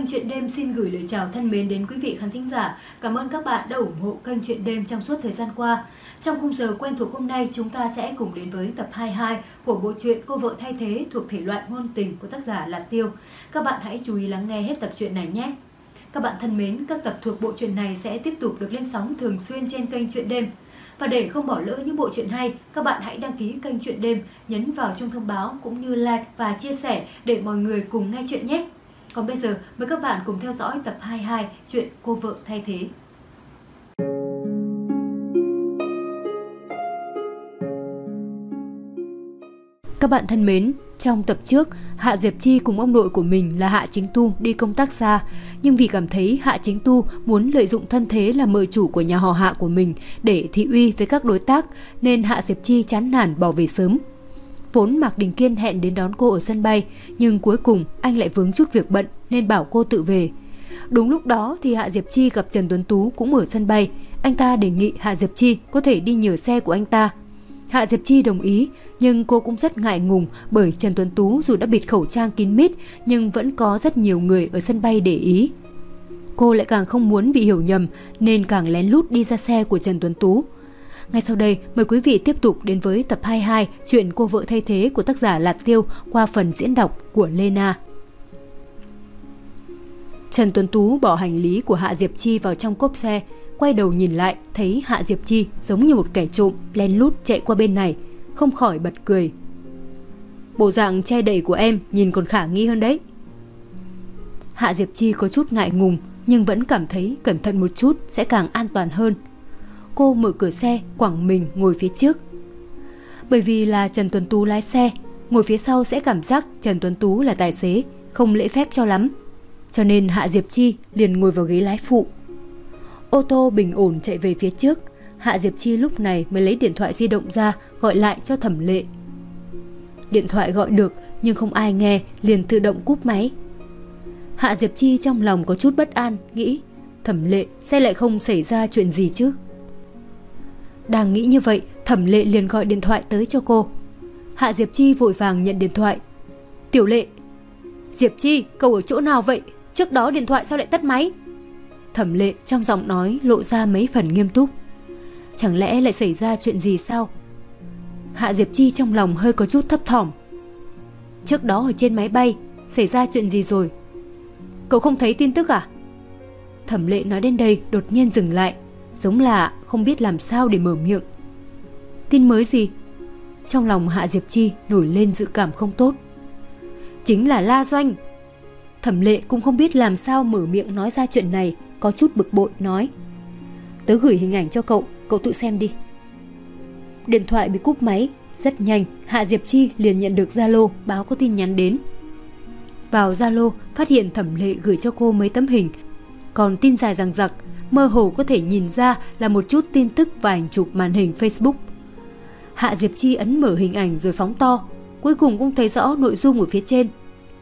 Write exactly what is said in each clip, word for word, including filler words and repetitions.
kênh Chuyện Đêm xin gửi lời chào thân mến đến quý vị khán thính giả. Cảm ơn các bạn đã ủng hộ kênh Chuyện Đêm trong suốt thời gian qua. Trong khung giờ quen thuộc hôm nay, chúng ta sẽ cùng đến với tập hai mươi hai của bộ truyện Cô vợ thay thế thuộc thể loại ngôn tình của tác giả Lạt Tiêu. Các bạn hãy chú ý lắng nghe hết tập truyện này nhé. Các bạn thân mến, các tập thuộc bộ truyện này sẽ tiếp tục được lên sóng thường xuyên trên kênh Chuyện Đêm. Và để không bỏ lỡ những bộ truyện hay, các bạn hãy đăng ký kênh Chuyện Đêm, nhấn vào chuông thông báo cũng như like và chia sẻ để mọi người cùng nghe chuyện nhé. Còn bây giờ, mời các bạn cùng theo dõi tập hai mươi hai chuyện Cô vợ thay thế. Các bạn thân mến, trong tập trước, Hạ Diệp Chi cùng ông nội của mình là Hạ Chính Tu đi công tác xa, nhưng vì cảm thấy Hạ Chính Tu muốn lợi dụng thân thế là mợ chủ của nhà họ Hạ của mình để thị uy với các đối tác, nên Hạ Diệp Chi chán nản bỏ về sớm. Vốn Mạc Đình Kiên hẹn đến đón cô ở sân bay, nhưng cuối cùng anh lại vướng chút việc bận nên bảo cô tự về. Đúng lúc đó thì Hạ Diệp Chi gặp Trần Tuấn Tú cũng ở sân bay. Anh ta đề nghị Hạ Diệp Chi có thể đi nhờ xe của anh ta. Hạ Diệp Chi đồng ý, nhưng cô cũng rất ngại ngùng bởi Trần Tuấn Tú dù đã bịt khẩu trang kín mít nhưng vẫn có rất nhiều người ở sân bay để ý. Cô lại càng không muốn bị hiểu nhầm nên càng lén lút đi ra xe của Trần Tuấn Tú. Ngay sau đây, mời quý vị tiếp tục đến với tập hai mươi hai chuyện Cô vợ thay thế của tác giả Lạt Tiêu qua phần diễn đọc của Lena. Trần Tuấn Tú bỏ hành lý của Hạ Diệp Chi vào trong cốp xe, quay đầu nhìn lại thấy Hạ Diệp Chi giống như một kẻ trộm lén lút chạy qua bên này, không khỏi bật cười. Bộ dạng che đậy của em nhìn còn khả nghi hơn đấy. Hạ Diệp Chi có chút ngại ngùng nhưng vẫn cảm thấy cẩn thận một chút sẽ càng an toàn hơn. Cô mở cửa xe quẳng mình ngồi phía trước. Bởi vì là Trần Tuấn Tú lái xe, ngồi phía sau sẽ cảm giác Trần Tuấn Tú là tài xế, không lễ phép cho lắm. Cho nên Hạ Diệp Chi liền ngồi vào ghế lái phụ. Ô tô bình ổn chạy về phía trước. Hạ Diệp Chi lúc này mới lấy điện thoại di động ra gọi lại cho Thẩm Lệ. Điện thoại gọi được nhưng không ai nghe, liền tự động cúp máy. Hạ Diệp Chi trong lòng có chút bất an, nghĩ Thẩm Lệ sẽ lại không xảy ra chuyện gì chứ. Đang nghĩ như vậy, Thẩm Lệ liền gọi điện thoại tới cho cô. Hạ Diệp Chi vội vàng nhận điện thoại. Tiểu Lệ. Diệp Chi, cậu ở chỗ nào vậy? Trước đó điện thoại sao lại tắt máy? Thẩm Lệ trong giọng nói lộ ra mấy phần nghiêm túc. Chẳng lẽ lại xảy ra chuyện gì sao? Hạ Diệp Chi trong lòng hơi có chút thấp thỏm. Trước đó ở trên máy bay xảy ra chuyện gì rồi? Cậu không thấy tin tức à? Thẩm Lệ nói đến đây đột nhiên dừng lại, giống là không biết làm sao để mở miệng. Tin mới gì? Trong lòng Hạ Diệp Chi nổi lên dự cảm không tốt. Chính là La Doanh. Thẩm Lệ cũng không biết làm sao mở miệng nói ra chuyện này, có chút bực bội nói. Tớ gửi hình ảnh cho cậu, cậu tự xem đi. Điện thoại bị cúp máy, rất nhanh Hạ Diệp Chi liền nhận được Zalo báo có tin nhắn đến. Vào Zalo phát hiện Thẩm Lệ gửi cho cô mấy tấm hình, còn tin dài dằng dặc, mơ hồ có thể nhìn ra là một chút tin tức và ảnh chụp màn hình Facebook. Hạ Diệp Chi ấn mở hình ảnh rồi phóng to, cuối cùng cũng thấy rõ nội dung ở phía trên.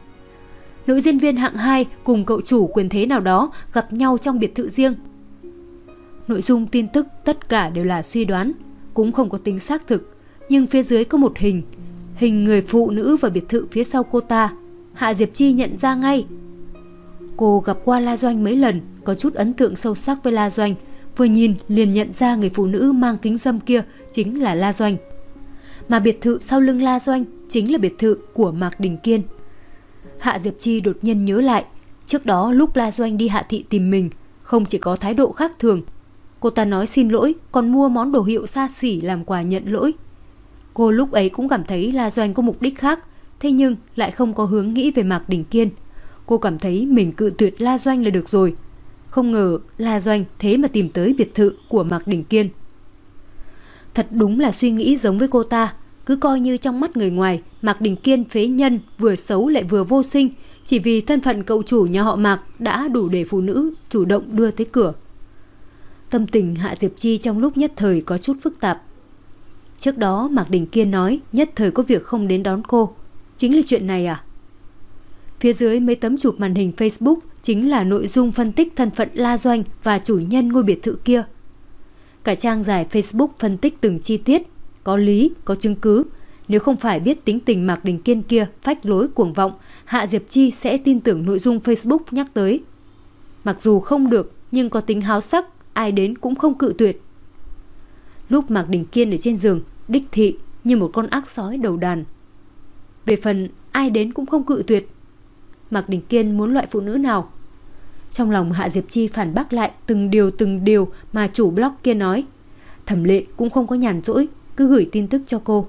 Nữ diễn viên hạng hai cùng cậu chủ quyền thế nào đó gặp nhau trong biệt thự riêng. Nội dung tin tức tất cả đều là suy đoán, cũng không có tính xác thực, nhưng phía dưới có một hình, hình người phụ nữ và biệt thự phía sau cô ta. Hạ Diệp Chi nhận ra ngay. Cô gặp qua La Doanh mấy lần, có chút ấn tượng sâu sắc với La Doanh, vừa nhìn liền nhận ra người phụ nữ mang kính râm kia chính là La Doanh. Mà biệt thự sau lưng La Doanh chính là biệt thự của Mạc Đình Kiên. Hạ Diệp Chi đột nhiên nhớ lại, trước đó lúc La Doanh đi Hạ Thị tìm mình, không chỉ có thái độ khác thường, cô ta nói xin lỗi, còn mua món đồ hiệu xa xỉ làm quà nhận lỗi. Cô lúc ấy cũng cảm thấy La Doanh có mục đích khác, thế nhưng lại không có hướng nghĩ về Mạc Đình Kiên. Cô cảm thấy mình cự tuyệt La Doanh là được rồi. Không ngờ La Doanh thế mà tìm tới biệt thự của Mạc Đình Kiên. Thật đúng là suy nghĩ giống với cô ta. Cứ coi như trong mắt người ngoài, Mạc Đình Kiên phế nhân, vừa xấu lại vừa vô sinh, chỉ vì thân phận cậu chủ nhà họ Mạc đã đủ để phụ nữ chủ động đưa tới cửa. Tâm tình Hạ Diệp Chi trong lúc nhất thời có chút phức tạp. Trước đó Mạc Đình Kiên nói nhất thời có việc không đến đón cô. Chính là chuyện này à? Phía dưới mấy tấm chụp màn hình Facebook chính là nội dung phân tích thân phận La Doanh và chủ nhân ngôi biệt thự kia. Cả trang dài Facebook phân tích từng chi tiết, có lý, có chứng cứ, Nếu không phải biết tính tình Mạc Đình Kiên kia phách lối cuồng vọng, Hạ Diệp Chi sẽ tin tưởng nội dung Facebook nhắc tới. Mặc dù không được, nhưng có tính háo sắc, ai đến cũng không cự tuyệt. Lúc Mạc Đình Kiên ở trên giường, đích thị như một con ác sói đầu đàn. Về phần ai đến cũng không cự tuyệt, Mạc Đình Kiên muốn loại phụ nữ nào? Trong lòng Hạ Diệp Chi phản bác lại từng điều từng điều mà chủ blog kia nói. Thẩm Lệ cũng không có nhàn rỗi, cứ gửi tin tức cho cô.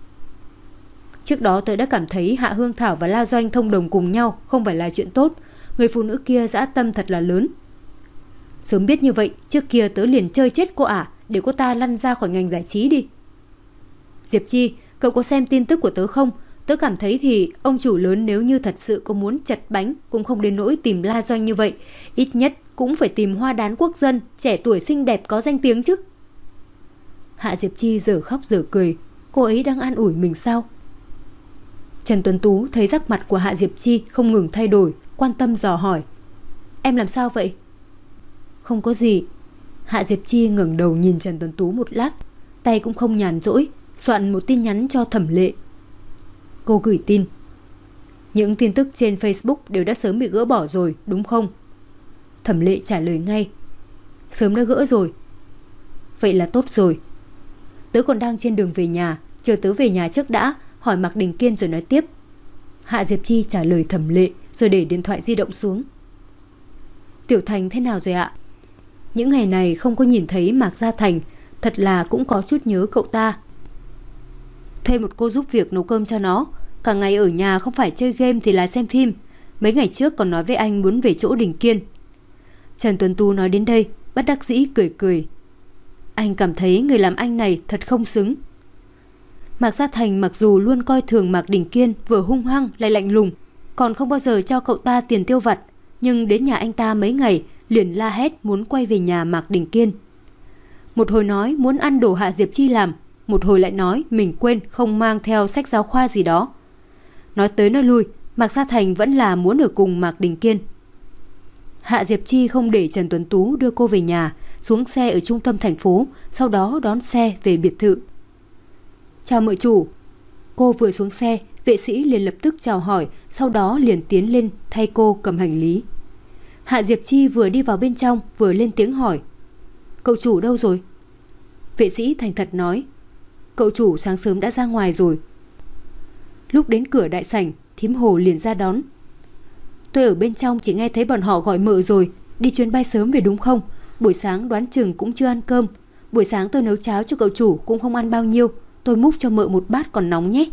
Trước đó tớ đã cảm thấy Hạ Hương Thảo và La Doanh thông đồng cùng nhau không phải là chuyện tốt. Người phụ nữ kia dã tâm thật là lớn. Sớm biết như vậy, trước kia tớ liền chơi chết cô ả, để cô ta lăn ra khỏi ngành giải trí đi. Diệp Chi, cậu có xem tin tức của tớ không? Tớ cảm thấy thì ông chủ lớn nếu như thật sự có muốn chật bánh cũng không đến nỗi tìm La Doanh như vậy. Ít nhất cũng phải tìm hoa đán quốc dân, trẻ tuổi xinh đẹp có danh tiếng chứ. Hạ Diệp Chi giờ khóc giờ cười. Cô ấy đang an ủi mình sao? Trần Tuấn Tú thấy sắc mặt của Hạ Diệp Chi không ngừng thay đổi, quan tâm dò hỏi. Em làm sao vậy? Không có gì. Hạ Diệp Chi ngẩng đầu nhìn Trần Tuấn Tú một lát, tay cũng không nhàn rỗi, soạn một tin nhắn cho Thẩm Lệ. Cô gửi tin. Những tin tức trên Facebook đều đã sớm bị gỡ bỏ rồi, đúng không? Thẩm Lệ trả lời ngay. Sớm đã gỡ rồi. Vậy là tốt rồi. Tớ còn đang trên đường về nhà, chờ tớ về nhà trước đã, hỏi Mạc Đình Kiên rồi nói tiếp. Hạ Diệp Chi trả lời Thẩm Lệ rồi để điện thoại di động xuống. Tiểu Thành thế nào rồi ạ? Những ngày này không có nhìn thấy Mạc Gia Thành, thật là cũng có chút nhớ cậu ta. Thuê một cô giúp việc nấu cơm cho nó, cả ngày ở nhà không phải chơi game thì là xem phim. Mấy ngày trước còn nói với anh muốn về chỗ Đình Kiên. Trần Tuấn Tú nói đến đây, bất đắc dĩ cười cười. Anh cảm thấy người làm anh này thật không xứng. Mạc Gia Thành mặc dù luôn coi thường Mạc Đình Kiên vừa hung hăng lại lạnh lùng, còn không bao giờ cho cậu ta tiền tiêu vặt, nhưng đến nhà anh ta mấy ngày liền la hét muốn quay về nhà Mạc Đình Kiên. Một hồi nói muốn ăn đồ Hạ Diệp Chi làm, một hồi lại nói mình quên không mang theo sách giáo khoa gì đó. Nói tới nói lui, Mạc Gia Thành vẫn là muốn ở cùng Mạc Đình Kiên. Hạ Diệp Chi không để Trần Tuấn Tú đưa cô về nhà, xuống xe ở trung tâm thành phố, sau đó đón xe về biệt thự. Chào mợ chủ. Cô vừa xuống xe, vệ sĩ liền lập tức chào hỏi, sau đó liền tiến lên thay cô cầm hành lý. Hạ Diệp Chi vừa đi vào bên trong vừa lên tiếng hỏi. Cậu chủ đâu rồi? Vệ sĩ thành thật nói. Cậu chủ sáng sớm đã ra ngoài rồi. Lúc đến cửa đại sảnh, thím Hồ liền ra đón. Tôi ở bên trong chỉ nghe thấy bọn họ gọi mợ rồi, đi chuyến bay sớm về đúng không? Buổi sáng đoán chừng cũng chưa ăn cơm. Buổi sáng tôi nấu cháo cho cậu chủ cũng không ăn bao nhiêu, tôi múc cho mợ một bát còn nóng nhé.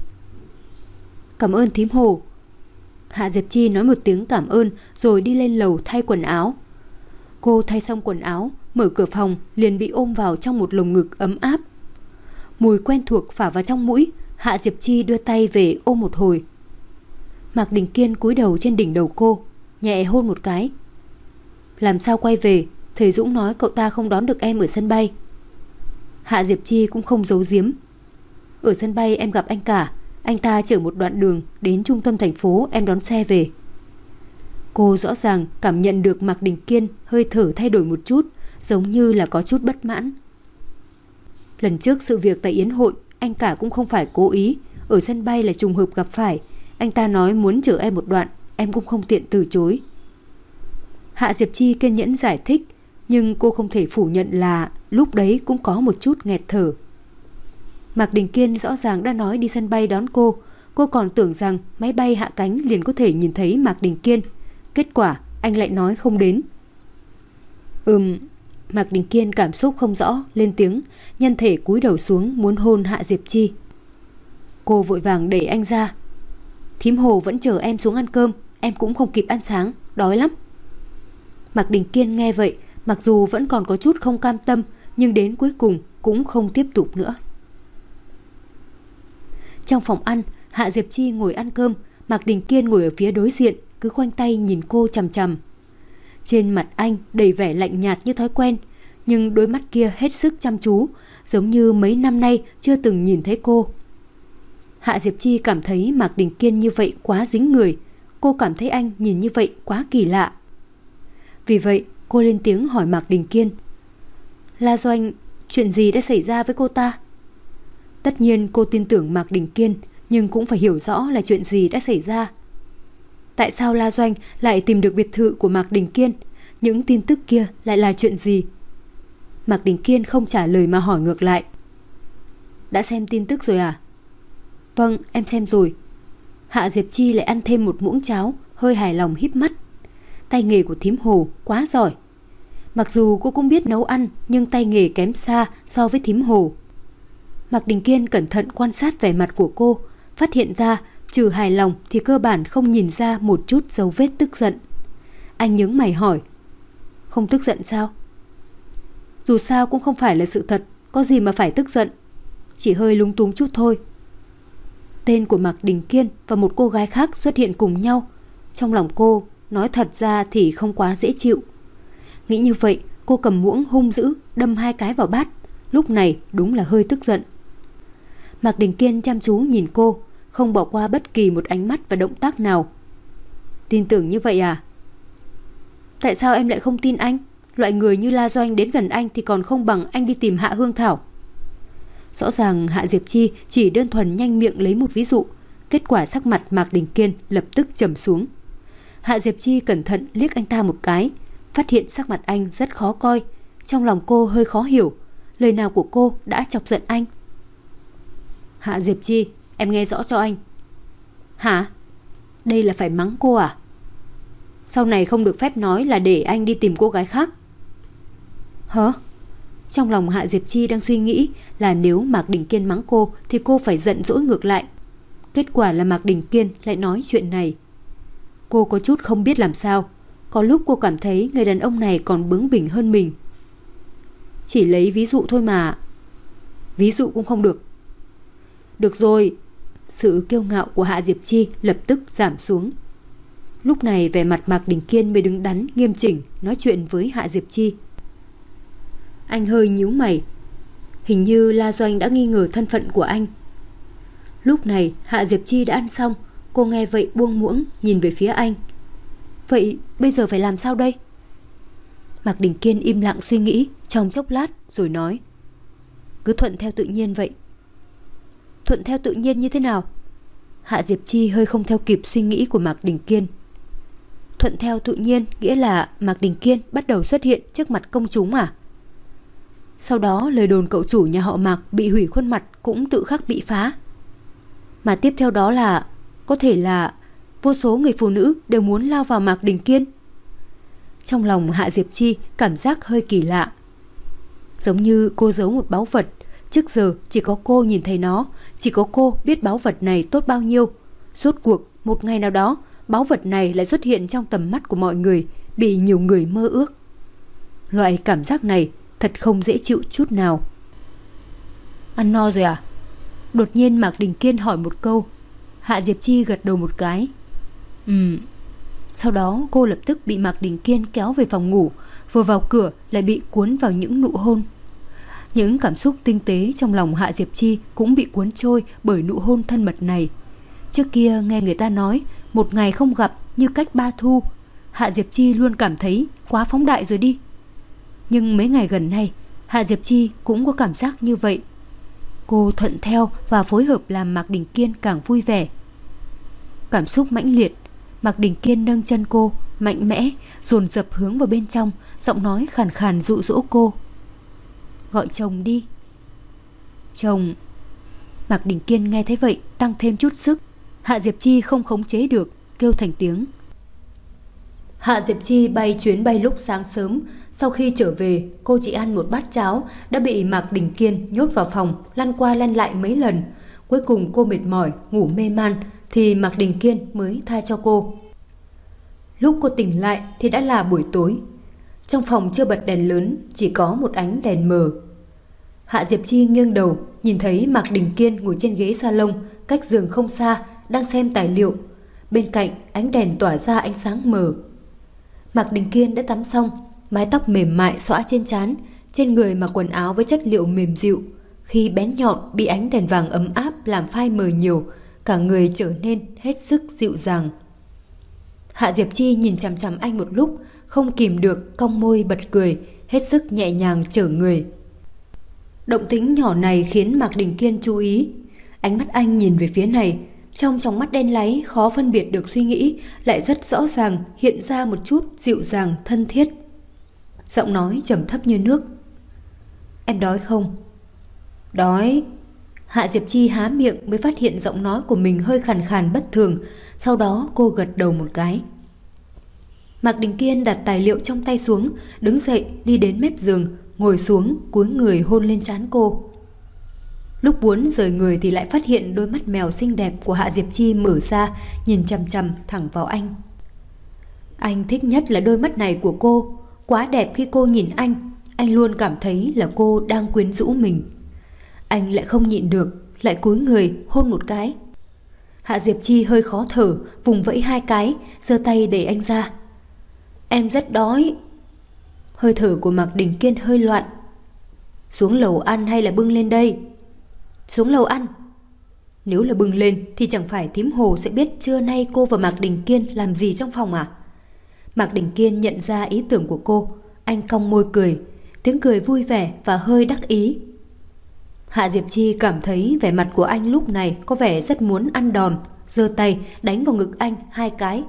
Cảm ơn thím Hồ. Hạ Diệp Chi nói một tiếng cảm ơn rồi đi lên lầu thay quần áo. Cô thay xong quần áo, mở cửa phòng liền bị ôm vào trong một lồng ngực ấm áp. Mùi quen thuộc phả vào trong mũi, Hạ Diệp Chi đưa tay về ôm một hồi. Mạc Đình Kiên cúi đầu trên đỉnh đầu cô, nhẹ hôn một cái. Làm sao quay về? Thầy Dũng nói cậu ta không đón được em ở sân bay. Hạ Diệp Chi cũng không giấu giếm. Ở sân bay em gặp anh cả, anh ta chở một đoạn đường đến trung tâm thành phố, em đón xe về. Cô rõ ràng cảm nhận được Mạc Đình Kiên hơi thở thay đổi một chút, giống như là có chút bất mãn. Lần trước sự việc tại yến hội, anh cả cũng không phải cố ý, ở sân bay là trùng hợp gặp phải. Anh ta nói muốn chở em một đoạn, em cũng không tiện từ chối. Hạ Diệp Chi kiên nhẫn giải thích, nhưng cô không thể phủ nhận là lúc đấy cũng có một chút nghẹt thở. Mạc Đình Kiên rõ ràng đã nói đi sân bay đón cô, cô còn tưởng rằng máy bay hạ cánh liền có thể nhìn thấy Mạc Đình Kiên. Kết quả anh lại nói không đến. Ừm, Mạc Đình Kiên cảm xúc không rõ, lên tiếng, nhân thể cúi đầu xuống muốn hôn Hạ Diệp Chi. Cô vội vàng đẩy anh ra. Thím Hồ vẫn chờ em xuống ăn cơm, em cũng không kịp ăn sáng, đói lắm. Mạc Đình Kiên nghe vậy, mặc dù vẫn còn có chút không cam tâm, nhưng đến cuối cùng cũng không tiếp tục nữa. Trong phòng ăn, Hạ Diệp Chi ngồi ăn cơm, Mạc Đình Kiên ngồi ở phía đối diện, cứ khoanh tay nhìn cô chằm chằm. Trên mặt anh đầy vẻ lạnh nhạt như thói quen, nhưng đôi mắt kia hết sức chăm chú, giống như mấy năm nay chưa từng nhìn thấy cô. Hạ Diệp Chi cảm thấy Mạc Đình Kiên như vậy quá dính người, cô cảm thấy anh nhìn như vậy quá kỳ lạ. Vì vậy cô lên tiếng hỏi Mạc Đình Kiên. La Doanh, chuyện gì đã xảy ra với cô ta? Tất nhiên cô tin tưởng Mạc Đình Kiên, nhưng cũng phải hiểu rõ là chuyện gì đã xảy ra. Tại sao La Doanh lại tìm được biệt thự của Mạc Đình Kiên? Những tin tức kia lại là chuyện gì? Mạc Đình Kiên không trả lời mà hỏi ngược lại. Đã xem tin tức rồi à? Vâng, em xem rồi. Hạ Diệp Chi lại ăn thêm một muỗng cháo, hơi hài lòng híp mắt. Tay nghề của thím Hồ quá giỏi. Mặc dù cô cũng biết nấu ăn, nhưng tay nghề kém xa so với thím Hồ. Mạc Đình Kiên cẩn thận quan sát vẻ mặt của cô, phát hiện ra trừ hài lòng thì cơ bản không nhìn ra một chút dấu vết tức giận. Anh nhướng mày hỏi. Không tức giận sao? Dù sao cũng không phải là sự thật, có gì mà phải tức giận. Chỉ hơi lúng túng chút thôi. Tên của Mạc Đình Kiên và một cô gái khác xuất hiện cùng nhau. Trong lòng cô, nói thật ra thì không quá dễ chịu. Nghĩ như vậy, cô cầm muỗng hung dữ, đâm hai cái vào bát. Lúc này đúng là hơi tức giận. Mạc Đình Kiên chăm chú nhìn cô, không bỏ qua bất kỳ một ánh mắt và động tác nào. Tin tưởng như vậy à? Tại sao em lại không tin anh? Loại người như La Doanh đến gần anh thì còn không bằng anh đi tìm Hạ Hương Thảo. Rõ ràng Hạ Diệp Chi chỉ đơn thuần nhanh miệng lấy một ví dụ. Kết quả sắc mặt Mạc Đình Kiên lập tức trầm xuống. Hạ Diệp Chi cẩn thận liếc anh ta một cái, phát hiện sắc mặt anh rất khó coi. Trong lòng cô hơi khó hiểu, lời nào của cô đã chọc giận anh. Hạ Diệp Chi, em nghe rõ cho anh. Hả? Đây là phải mắng cô à? Sau này không được phép nói là để anh đi tìm cô gái khác. Hả? Trong lòng Hạ Diệp Chi đang suy nghĩ là nếu Mạc Đình Kiên mắng cô thì cô phải giận dỗi ngược lại. Kết quả là Mạc Đình Kiên lại nói chuyện này. Cô có chút không biết làm sao. Có lúc cô cảm thấy người đàn ông này còn bướng bỉnh hơn mình. Chỉ lấy ví dụ thôi mà. Ví dụ cũng không được. Được rồi. Sự kiêu ngạo của Hạ Diệp Chi lập tức giảm xuống. Lúc này vẻ mặt Mạc Đình Kiên mới đứng đắn nghiêm chỉnh nói chuyện với Hạ Diệp Chi. Anh hơi nhíu mày. Hình như La Doanh đã nghi ngờ thân phận của anh. Lúc này Hạ Diệp Chi đã ăn xong. Cô nghe vậy buông muỗng nhìn về phía anh. Vậy bây giờ phải làm sao đây? Mạc Đình Kiên im lặng suy nghĩ trong chốc lát rồi nói. Cứ thuận theo tự nhiên vậy. Thuận theo tự nhiên như thế nào? Hạ Diệp Chi hơi không theo kịp suy nghĩ của Mạc Đình Kiên. Thuận theo tự nhiên nghĩa là Mạc Đình Kiên bắt đầu xuất hiện trước mặt công chúng à? Sau đó lời đồn cậu chủ nhà họ Mạc bị hủy khuôn mặt cũng tự khắc bị phá. Mà tiếp theo đó là có thể là vô số người phụ nữ đều muốn lao vào Mạc Đình Kiên. Trong lòng Hạ Diệp Chi cảm giác hơi kỳ lạ. Giống như cô giấu một báu vật. Trước giờ chỉ có cô nhìn thấy nó, chỉ có cô biết báu vật này tốt bao nhiêu. Rốt cuộc một ngày nào đó báu vật này lại xuất hiện trong tầm mắt của mọi người, bị nhiều người mơ ước. Loại cảm giác này thật không dễ chịu chút nào. Ăn no rồi à? Đột nhiên Mạc Đình Kiên hỏi một câu. Hạ Diệp Chi gật đầu một cái. Ừm. Sau đó cô lập tức bị Mạc Đình Kiên kéo về phòng ngủ. Vừa vào cửa lại bị cuốn vào những nụ hôn. Những cảm xúc tinh tế trong lòng Hạ Diệp Chi cũng bị cuốn trôi bởi nụ hôn thân mật này. Trước kia nghe người ta nói một ngày không gặp như cách ba thu. Hạ Diệp Chi luôn cảm thấy quá phóng đại rồi đi. Nhưng mấy ngày gần đây Hạ Diệp Chi cũng có cảm giác như vậy. Cô thuận theo và phối hợp làm Mạc Đình Kiên càng vui vẻ. Cảm xúc mãnh liệt, Mạc Đình Kiên nâng chân cô mạnh mẽ dồn dập hướng vào bên trong, giọng nói khàn khàn dụ dỗ cô. Gọi chồng đi. Chồng. Mạc Đình Kiên nghe thấy vậy tăng thêm chút sức. Hạ Diệp Chi không khống chế được, kêu thành tiếng. Hạ Diệp Chi bay chuyến bay lúc sáng sớm. Sau khi trở về, cô chỉ ăn một bát cháo đã bị Mạc Đình Kiên nhốt vào phòng, lăn qua lăn lại mấy lần. Cuối cùng cô mệt mỏi, ngủ mê man thì Mạc Đình Kiên mới tha cho cô. Lúc cô tỉnh lại thì đã là buổi tối. Trong phòng chưa bật đèn lớn, chỉ có một ánh đèn mờ. Hạ Diệp Chi nghiêng đầu, nhìn thấy Mạc Đình Kiên ngồi trên ghế salon, cách giường không xa, đang xem tài liệu. Bên cạnh ánh đèn tỏa ra ánh sáng mờ. Mạc Đình Kiên đã tắm xong, mái tóc mềm mại xõa trên trán, trên người mặc quần áo với chất liệu mềm dịu. Khi bén nhọn bị ánh đèn vàng ấm áp làm phai mờ nhiều, cả người trở nên hết sức dịu dàng. Hạ Diệp Chi nhìn chằm chằm anh một lúc, không kìm được cong môi bật cười, hết sức nhẹ nhàng trở người. Động tĩnh nhỏ này khiến Mạc Đình Kiên chú ý. Ánh mắt anh nhìn về phía này, trong tròng mắt đen láy khó phân biệt được suy nghĩ, lại rất rõ ràng hiện ra một chút dịu dàng thân thiết. Giọng nói trầm thấp như nước. Em đói không? Đói. Hạ Diệp Chi há miệng mới phát hiện giọng nói của mình hơi khàn khàn bất thường, sau đó cô gật đầu một cái. Mạc Đình Kiên đặt tài liệu trong tay xuống, đứng dậy đi đến mép giường, ngồi xuống cúi người hôn lên trán cô. Lúc muốn rời người thì lại phát hiện đôi mắt mèo xinh đẹp của Hạ Diệp Chi mở ra, nhìn chằm chằm thẳng vào anh. Anh thích nhất là đôi mắt này của cô, quá đẹp khi cô nhìn anh, anh luôn cảm thấy là cô đang quyến rũ mình. Anh lại không nhịn được, lại cúi người hôn một cái. Hạ Diệp Chi hơi khó thở, vùng vẫy hai cái, giơ tay đẩy anh ra. Em rất đói. Hơi thở của Mạc Đình Kiên hơi loạn. Xuống lầu ăn hay là bưng lên đây? Xuống lầu ăn. Nếu là bưng lên thì chẳng phải thím Hồ sẽ biết trưa nay cô và Mạc Đình Kiên làm gì trong phòng à? Mạc Đình Kiên nhận ra ý tưởng của cô, anh cong môi cười, tiếng cười vui vẻ và hơi đắc ý. Hạ Diệp Chi cảm thấy vẻ mặt của anh lúc này có vẻ rất muốn ăn đòn, giơ tay đánh vào ngực anh hai cái.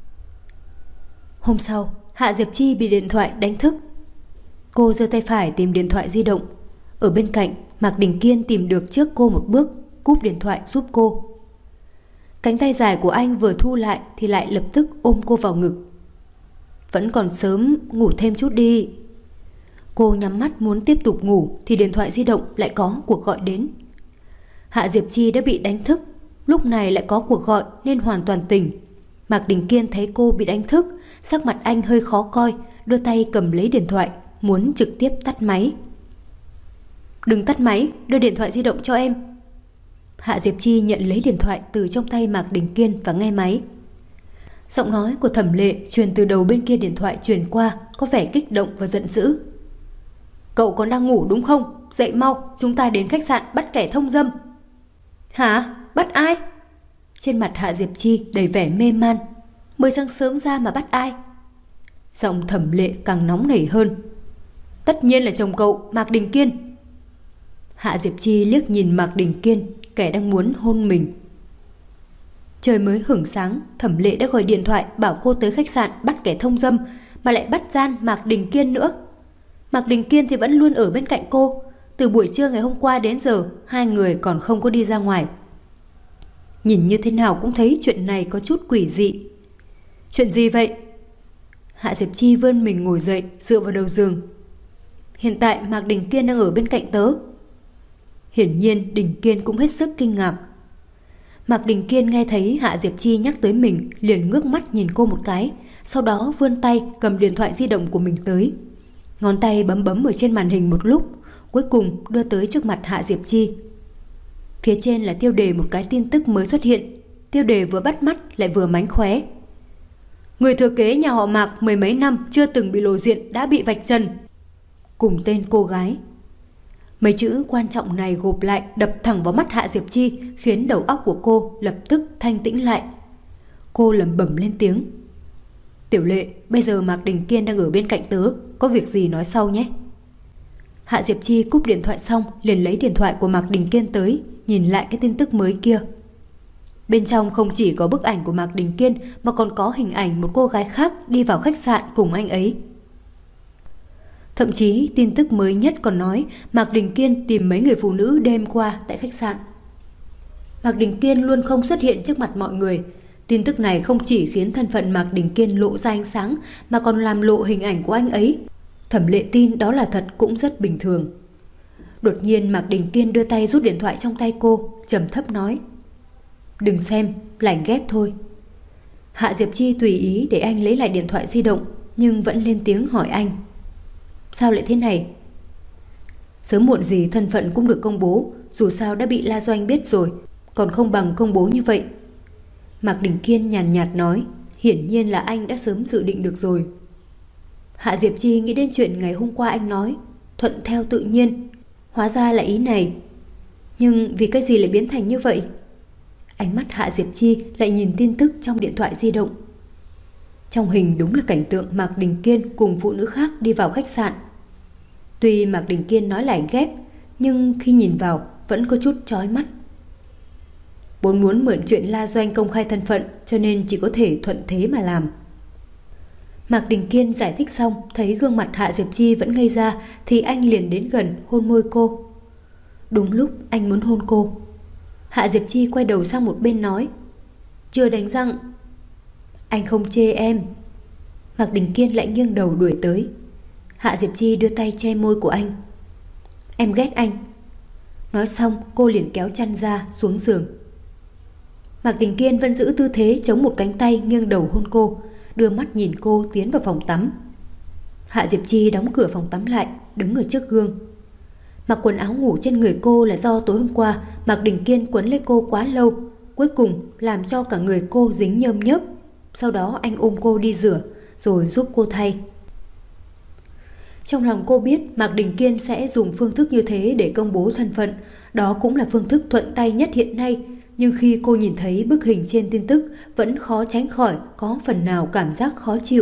Hôm sau, Hạ Diệp Chi bị điện thoại đánh thức. Cô giơ tay phải tìm điện thoại di động. Ở bên cạnh, Mạc Đình Kiên tìm được trước cô một bước, cúp điện thoại giúp cô. Cánh tay dài của anh vừa thu lại thì lại lập tức ôm cô vào ngực. Vẫn còn sớm, ngủ thêm chút đi. Cô nhắm mắt muốn tiếp tục ngủ thì điện thoại di động lại có cuộc gọi đến. Hạ Diệp Chi đã bị đánh thức, lúc này lại có cuộc gọi nên hoàn toàn tỉnh. Mạc Đình Kiên thấy cô bị đánh thức, sắc mặt anh hơi khó coi, đưa tay cầm lấy điện thoại, muốn trực tiếp tắt máy. Đừng tắt máy, đưa điện thoại di động cho em. Hạ Diệp Chi nhận lấy điện thoại từ trong tay Mạc Đình Kiên và nghe máy. Giọng nói của Thẩm Lệ truyền từ đầu bên kia điện thoại truyền qua, có vẻ kích động và giận dữ. Cậu còn đang ngủ đúng không? Dậy mau, chúng ta đến khách sạn bắt kẻ thông dâm. Hả? Bắt ai? Trên mặt Hạ Diệp Chi đầy vẻ mê man. Mới sáng sớm ra mà bắt ai? Giọng Thẩm Lệ càng nóng nảy hơn. Tất nhiên là chồng cậu, Mạc Đình Kiên. Hạ Diệp Chi liếc nhìn Mạc Đình Kiên, kẻ đang muốn hôn mình. Trời mới hửng sáng, Thẩm Lệ đã gọi điện thoại bảo cô tới khách sạn bắt kẻ thông dâm, mà lại bắt gian Mạc Đình Kiên nữa. Mạc Đình Kiên thì vẫn luôn ở bên cạnh cô. Từ buổi trưa ngày hôm qua đến giờ, hai người còn không có đi ra ngoài. Nhìn như thế nào cũng thấy chuyện này có chút quỷ dị. Chuyện gì vậy? Hạ Diệp Chi vươn mình ngồi dậy, dựa vào đầu giường. Hiện tại Mạc Đình Kiên đang ở bên cạnh tớ. Hiển nhiên Đình Kiên cũng hết sức kinh ngạc. Mạc Đình Kiên nghe thấy Hạ Diệp Chi nhắc tới mình, liền ngước mắt nhìn cô một cái, sau đó vươn tay cầm điện thoại di động của mình tới. Ngón tay bấm bấm ở trên màn hình một lúc, cuối cùng đưa tới trước mặt Hạ Diệp Chi. Phía trên là tiêu đề một cái tin tức mới xuất hiện. Tiêu đề vừa bắt mắt lại vừa mánh khóe. Người thừa kế nhà họ Mạc mười mấy năm chưa từng bị lộ diện đã bị vạch trần. Cùng tên cô gái. Mấy chữ quan trọng này gộp lại đập thẳng vào mắt Hạ Diệp Chi, khiến đầu óc của cô lập tức thanh tĩnh lại. Cô lẩm bẩm lên tiếng. Tiểu Lệ, bây giờ Mạc Đình Kiên đang ở bên cạnh tớ, có việc gì nói sau nhé. Hạ Diệp Chi cúp điện thoại xong liền lấy điện thoại của Mạc Đình Kiên tới, nhìn lại cái tin tức mới kia. Bên trong không chỉ có bức ảnh của Mạc Đình Kiên mà còn có hình ảnh một cô gái khác đi vào khách sạn cùng anh ấy. Thậm chí tin tức mới nhất còn nói Mạc Đình Kiên tìm mấy người phụ nữ đêm qua tại khách sạn. Mạc Đình Kiên luôn không xuất hiện trước mặt mọi người. Tin tức này không chỉ khiến thân phận Mạc Đình Kiên lộ ra ánh sáng mà còn làm lộ hình ảnh của anh ấy. Thẩm Lệ tin đó là thật cũng rất bình thường. Đột nhiên Mạc Đình Kiên đưa tay rút điện thoại trong tay cô, trầm thấp nói. Đừng xem, lảnh ghép thôi. Hạ Diệp Chi tùy ý để anh lấy lại điện thoại di động, nhưng vẫn lên tiếng hỏi anh. Sao lại thế này? Sớm muộn gì thân phận cũng được công bố, dù sao đã bị La Doanh biết rồi, còn không bằng công bố như vậy. Mạc Đình Kiên nhàn nhạt nói, hiển nhiên là anh đã sớm dự định được rồi. Hạ Diệp Chi nghĩ đến chuyện ngày hôm qua anh nói, thuận theo tự nhiên, hóa ra là ý này. Nhưng vì cái gì lại biến thành như vậy? Ánh mắt Hạ Diệp Chi lại nhìn tin tức trong điện thoại di động. Trong hình đúng là cảnh tượng Mạc Đình Kiên cùng phụ nữ khác đi vào khách sạn. Tuy Mạc Đình Kiên nói là ảnh ghép, nhưng khi nhìn vào vẫn có chút chói mắt. Vốn muốn mượn chuyện La Doanh công khai thân phận cho nên chỉ có thể thuận thế mà làm. Mạc Đình Kiên giải thích xong, thấy gương mặt Hạ Diệp Chi vẫn ngây ra thì anh liền đến gần hôn môi cô. Đúng lúc anh muốn hôn cô, Hạ Diệp Chi quay đầu sang một bên nói: chưa đánh răng. Anh không chê em. Mạc Đình Kiên lại nghiêng đầu đuổi tới. Hạ Diệp Chi đưa tay che môi của anh. Em ghét anh. Nói xong cô liền kéo chăn ra xuống giường. Mạc Đình Kiên vẫn giữ tư thế chống một cánh tay nghiêng đầu hôn cô, đưa mắt nhìn cô tiến vào phòng tắm. Hạ Diệp Chi đóng cửa phòng tắm lại, đứng ở trước gương. Mặc quần áo ngủ trên người cô là do tối hôm qua Mạc Đình Kiên quấn lấy cô quá lâu, cuối cùng làm cho cả người cô dính nhơm nhớp. Sau đó anh ôm cô đi rửa rồi giúp cô thay. Trong lòng cô biết Mạc Đình Kiên sẽ dùng phương thức như thế để công bố thân phận, đó cũng là phương thức thuận tay nhất hiện nay. Nhưng khi cô nhìn thấy bức hình trên tin tức vẫn khó tránh khỏi có phần nào cảm giác khó chịu.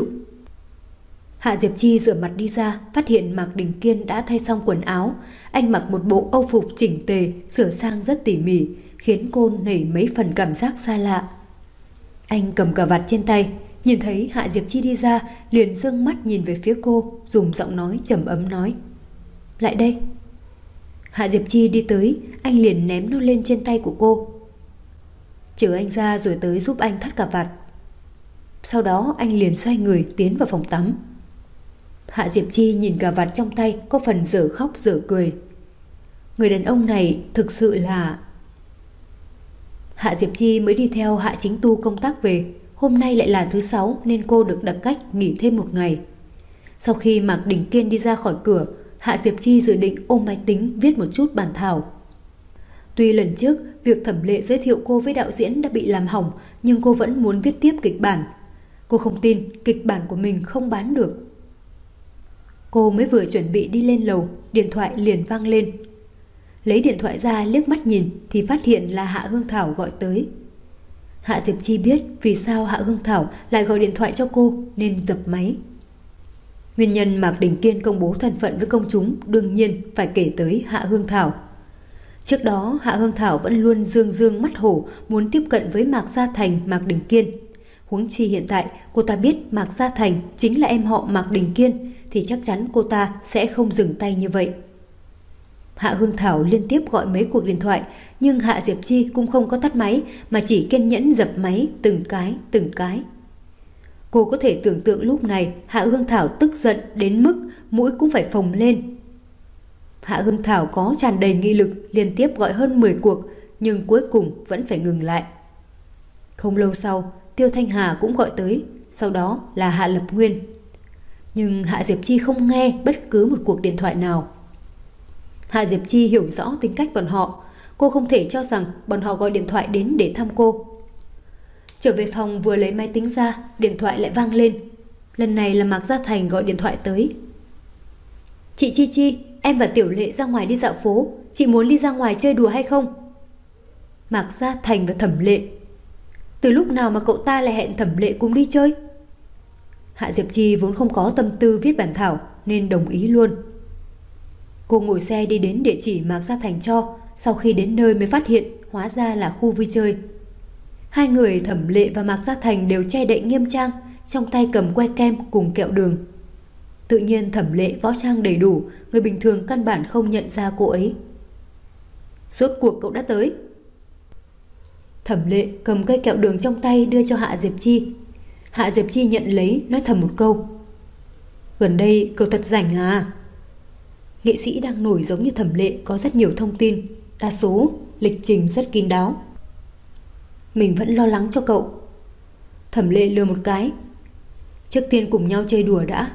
Hạ Diệp Chi rửa mặt đi ra, phát hiện Mạc Đình Kiên đã thay xong quần áo. Anh mặc một bộ âu phục chỉnh tề, sửa sang rất tỉ mỉ, khiến cô nảy mấy phần cảm giác xa lạ. Anh cầm cà vạt trên tay, nhìn thấy Hạ Diệp Chi đi ra, liền dương mắt nhìn về phía cô, dùng giọng nói trầm ấm nói: lại đây. Hạ Diệp Chi đi tới, anh liền ném nó lên trên tay của cô. Chờ anh ra rồi tới giúp anh thắt cà vạt. Sau đó anh liền xoay người tiến vào phòng tắm. Hạ Diệp Chi nhìn cà vạt trong tay có phần dở khóc dở cười. Người đàn ông này thực sự là... Hạ Diệp Chi mới đi theo Hạ Chính Tu công tác về. Hôm nay lại là thứ sáu nên cô được đặc cách nghỉ thêm một ngày. Sau khi Mạc Đình Kiên đi ra khỏi cửa, Hạ Diệp Chi dự định ôm máy tính viết một chút bản thảo. Tuy lần trước việc Thẩm Lệ giới thiệu cô với đạo diễn đã bị làm hỏng, nhưng cô vẫn muốn viết tiếp kịch bản. Cô không tin kịch bản của mình không bán được. Cô mới vừa chuẩn bị đi lên lầu, điện thoại liền vang lên. Lấy điện thoại ra liếc mắt nhìn thì phát hiện là Hạ Hương Thảo gọi tới. Hạ Diệp Chi biết vì sao Hạ Hương Thảo lại gọi điện thoại cho cô nên dập máy. Nguyên nhân Mạc Đình Kiên công bố thân phận với công chúng đương nhiên phải kể tới Hạ Hương Thảo. Trước đó Hạ Hương Thảo vẫn luôn dương dương mắt hổ muốn tiếp cận với Mạc Gia Thành, Mạc Đình Kiên. Huống chi hiện tại cô ta biết Mạc Gia Thành chính là em họ Mạc Đình Kiên thì chắc chắn cô ta sẽ không dừng tay như vậy. Hạ Hương Thảo liên tiếp gọi mấy cuộc điện thoại, nhưng Hạ Diệp Chi cũng không có tắt máy mà chỉ kiên nhẫn dập máy từng cái từng cái. Cô có thể tưởng tượng lúc này Hạ Hương Thảo tức giận đến mức mũi cũng phải phồng lên. Hạ Hương Thảo có tràn đầy nghị lực liên tiếp gọi hơn mười cuộc, nhưng cuối cùng vẫn phải ngừng lại. Không lâu sau, Tiêu Thanh Hà cũng gọi tới, sau đó là Hạ Lập Nguyên. Nhưng Hạ Diệp Chi không nghe bất cứ một cuộc điện thoại nào. Hạ Diệp Chi hiểu rõ tính cách bọn họ, cô không thể cho rằng bọn họ gọi điện thoại đến để thăm cô. Trở về phòng vừa lấy máy tính ra, điện thoại lại vang lên. Lần này là Mạc Gia Thành gọi điện thoại tới. Chị Chi Chi, em và Tiểu Lệ ra ngoài đi dạo phố, chị muốn đi ra ngoài chơi đùa hay không? Mạc Gia Thành và Thẩm Lệ. Từ lúc nào mà cậu ta lại hẹn Thẩm Lệ cùng đi chơi? Hạ Diệp Chi vốn không có tâm tư viết bản thảo nên đồng ý luôn. Cô ngồi xe đi đến địa chỉ Mạc Gia Thành cho, sau khi đến nơi mới phát hiện hóa ra là khu vui chơi. Hai người Thẩm Lệ và Mạc Gia Thành đều che đậy nghiêm trang, trong tay cầm que kem cùng kẹo đường. Tự nhiên Thẩm Lệ võ trang đầy đủ, người bình thường căn bản không nhận ra cô ấy. Rốt cuộc cậu đã tới. Thẩm Lệ cầm cây kẹo đường trong tay đưa cho Hạ Diệp Chi. Hạ Diệp Chi nhận lấy, nói thầm một câu: gần đây cậu thật rảnh à? Nghệ sĩ đang nổi giống như Thẩm Lệ có rất nhiều thông tin, đa số lịch trình rất kín đáo. Mình vẫn lo lắng cho cậu. Thẩm Lệ lừa một cái. Trước tiên cùng nhau chơi đùa đã.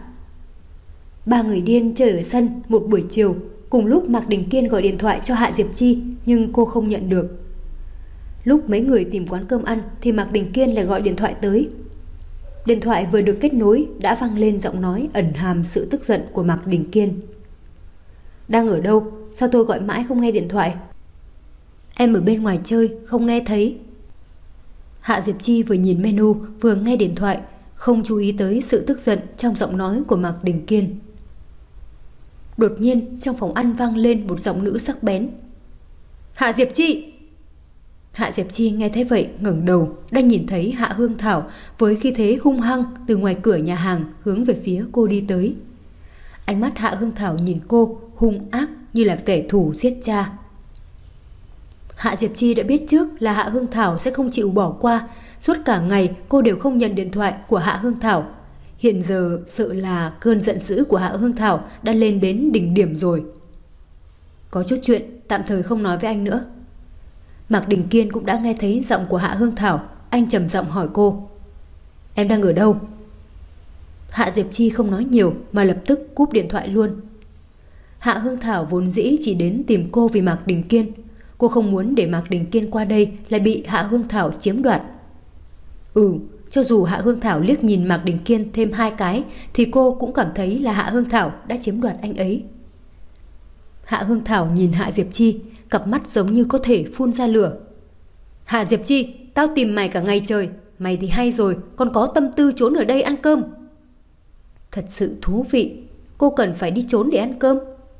Ba người điên chơi ở sân một buổi chiều. Cùng lúc Mạc Đình Kiên gọi điện thoại cho Hạ Diệp Chi, nhưng cô không nhận được. Lúc mấy người tìm quán cơm ăn thì Mạc Đình Kiên lại gọi điện thoại tới. Điện thoại vừa được kết nối đã vang lên giọng nói ẩn hàm sự tức giận của Mạc Đình Kiên. Đang ở đâu? Sao tôi gọi mãi không nghe điện thoại? Em ở bên ngoài chơi, không nghe thấy. Hạ Diệp Chi vừa nhìn menu vừa nghe điện thoại, không chú ý tới sự tức giận trong giọng nói của Mạc Đình Kiên. Đột nhiên trong phòng ăn vang lên một giọng nữ sắc bén. Hạ Diệp Chi! Hạ Diệp Chi nghe thấy vậy ngẩng đầu, đã nhìn thấy Hạ Hương Thảo với khí thế hung hăng từ ngoài cửa nhà hàng hướng về phía cô đi tới. Ánh mắt Hạ Hương Thảo nhìn cô hung ác như là kẻ thù giết cha. Hạ Diệp Chi đã biết trước là Hạ Hương Thảo sẽ không chịu bỏ qua. Suốt cả ngày cô đều không nhận điện thoại của Hạ Hương Thảo. Hiện giờ sợ là cơn giận dữ của Hạ Hương Thảo đã lên đến đỉnh điểm rồi. Có chút chuyện tạm thời không nói với anh nữa. Mạc Đình Kiên cũng đã nghe thấy giọng của Hạ Hương Thảo. Anh trầm giọng hỏi cô. Em đang ở đâu? Hạ Diệp Chi không nói nhiều mà lập tức cúp điện thoại luôn. Hạ Hương Thảo vốn dĩ chỉ đến tìm cô vì Mạc Đình Kiên. Cô không muốn để Mạc Đình Kiên qua đây lại bị Hạ Hương Thảo chiếm đoạt. Ừ, cho dù Hạ Hương Thảo liếc nhìn Mạc Đình Kiên thêm hai cái thì cô cũng cảm thấy là Hạ Hương Thảo đã chiếm đoạt anh ấy. Hạ Hương Thảo nhìn Hạ Diệp Chi, cặp mắt giống như có thể phun ra lửa. Hạ Diệp Chi, tao tìm mày cả ngày trời. Mày thì hay rồi, còn có tâm tư trốn ở đây ăn cơm. Thật sự thú vị. Cô cần phải đi trốn để ăn cơm?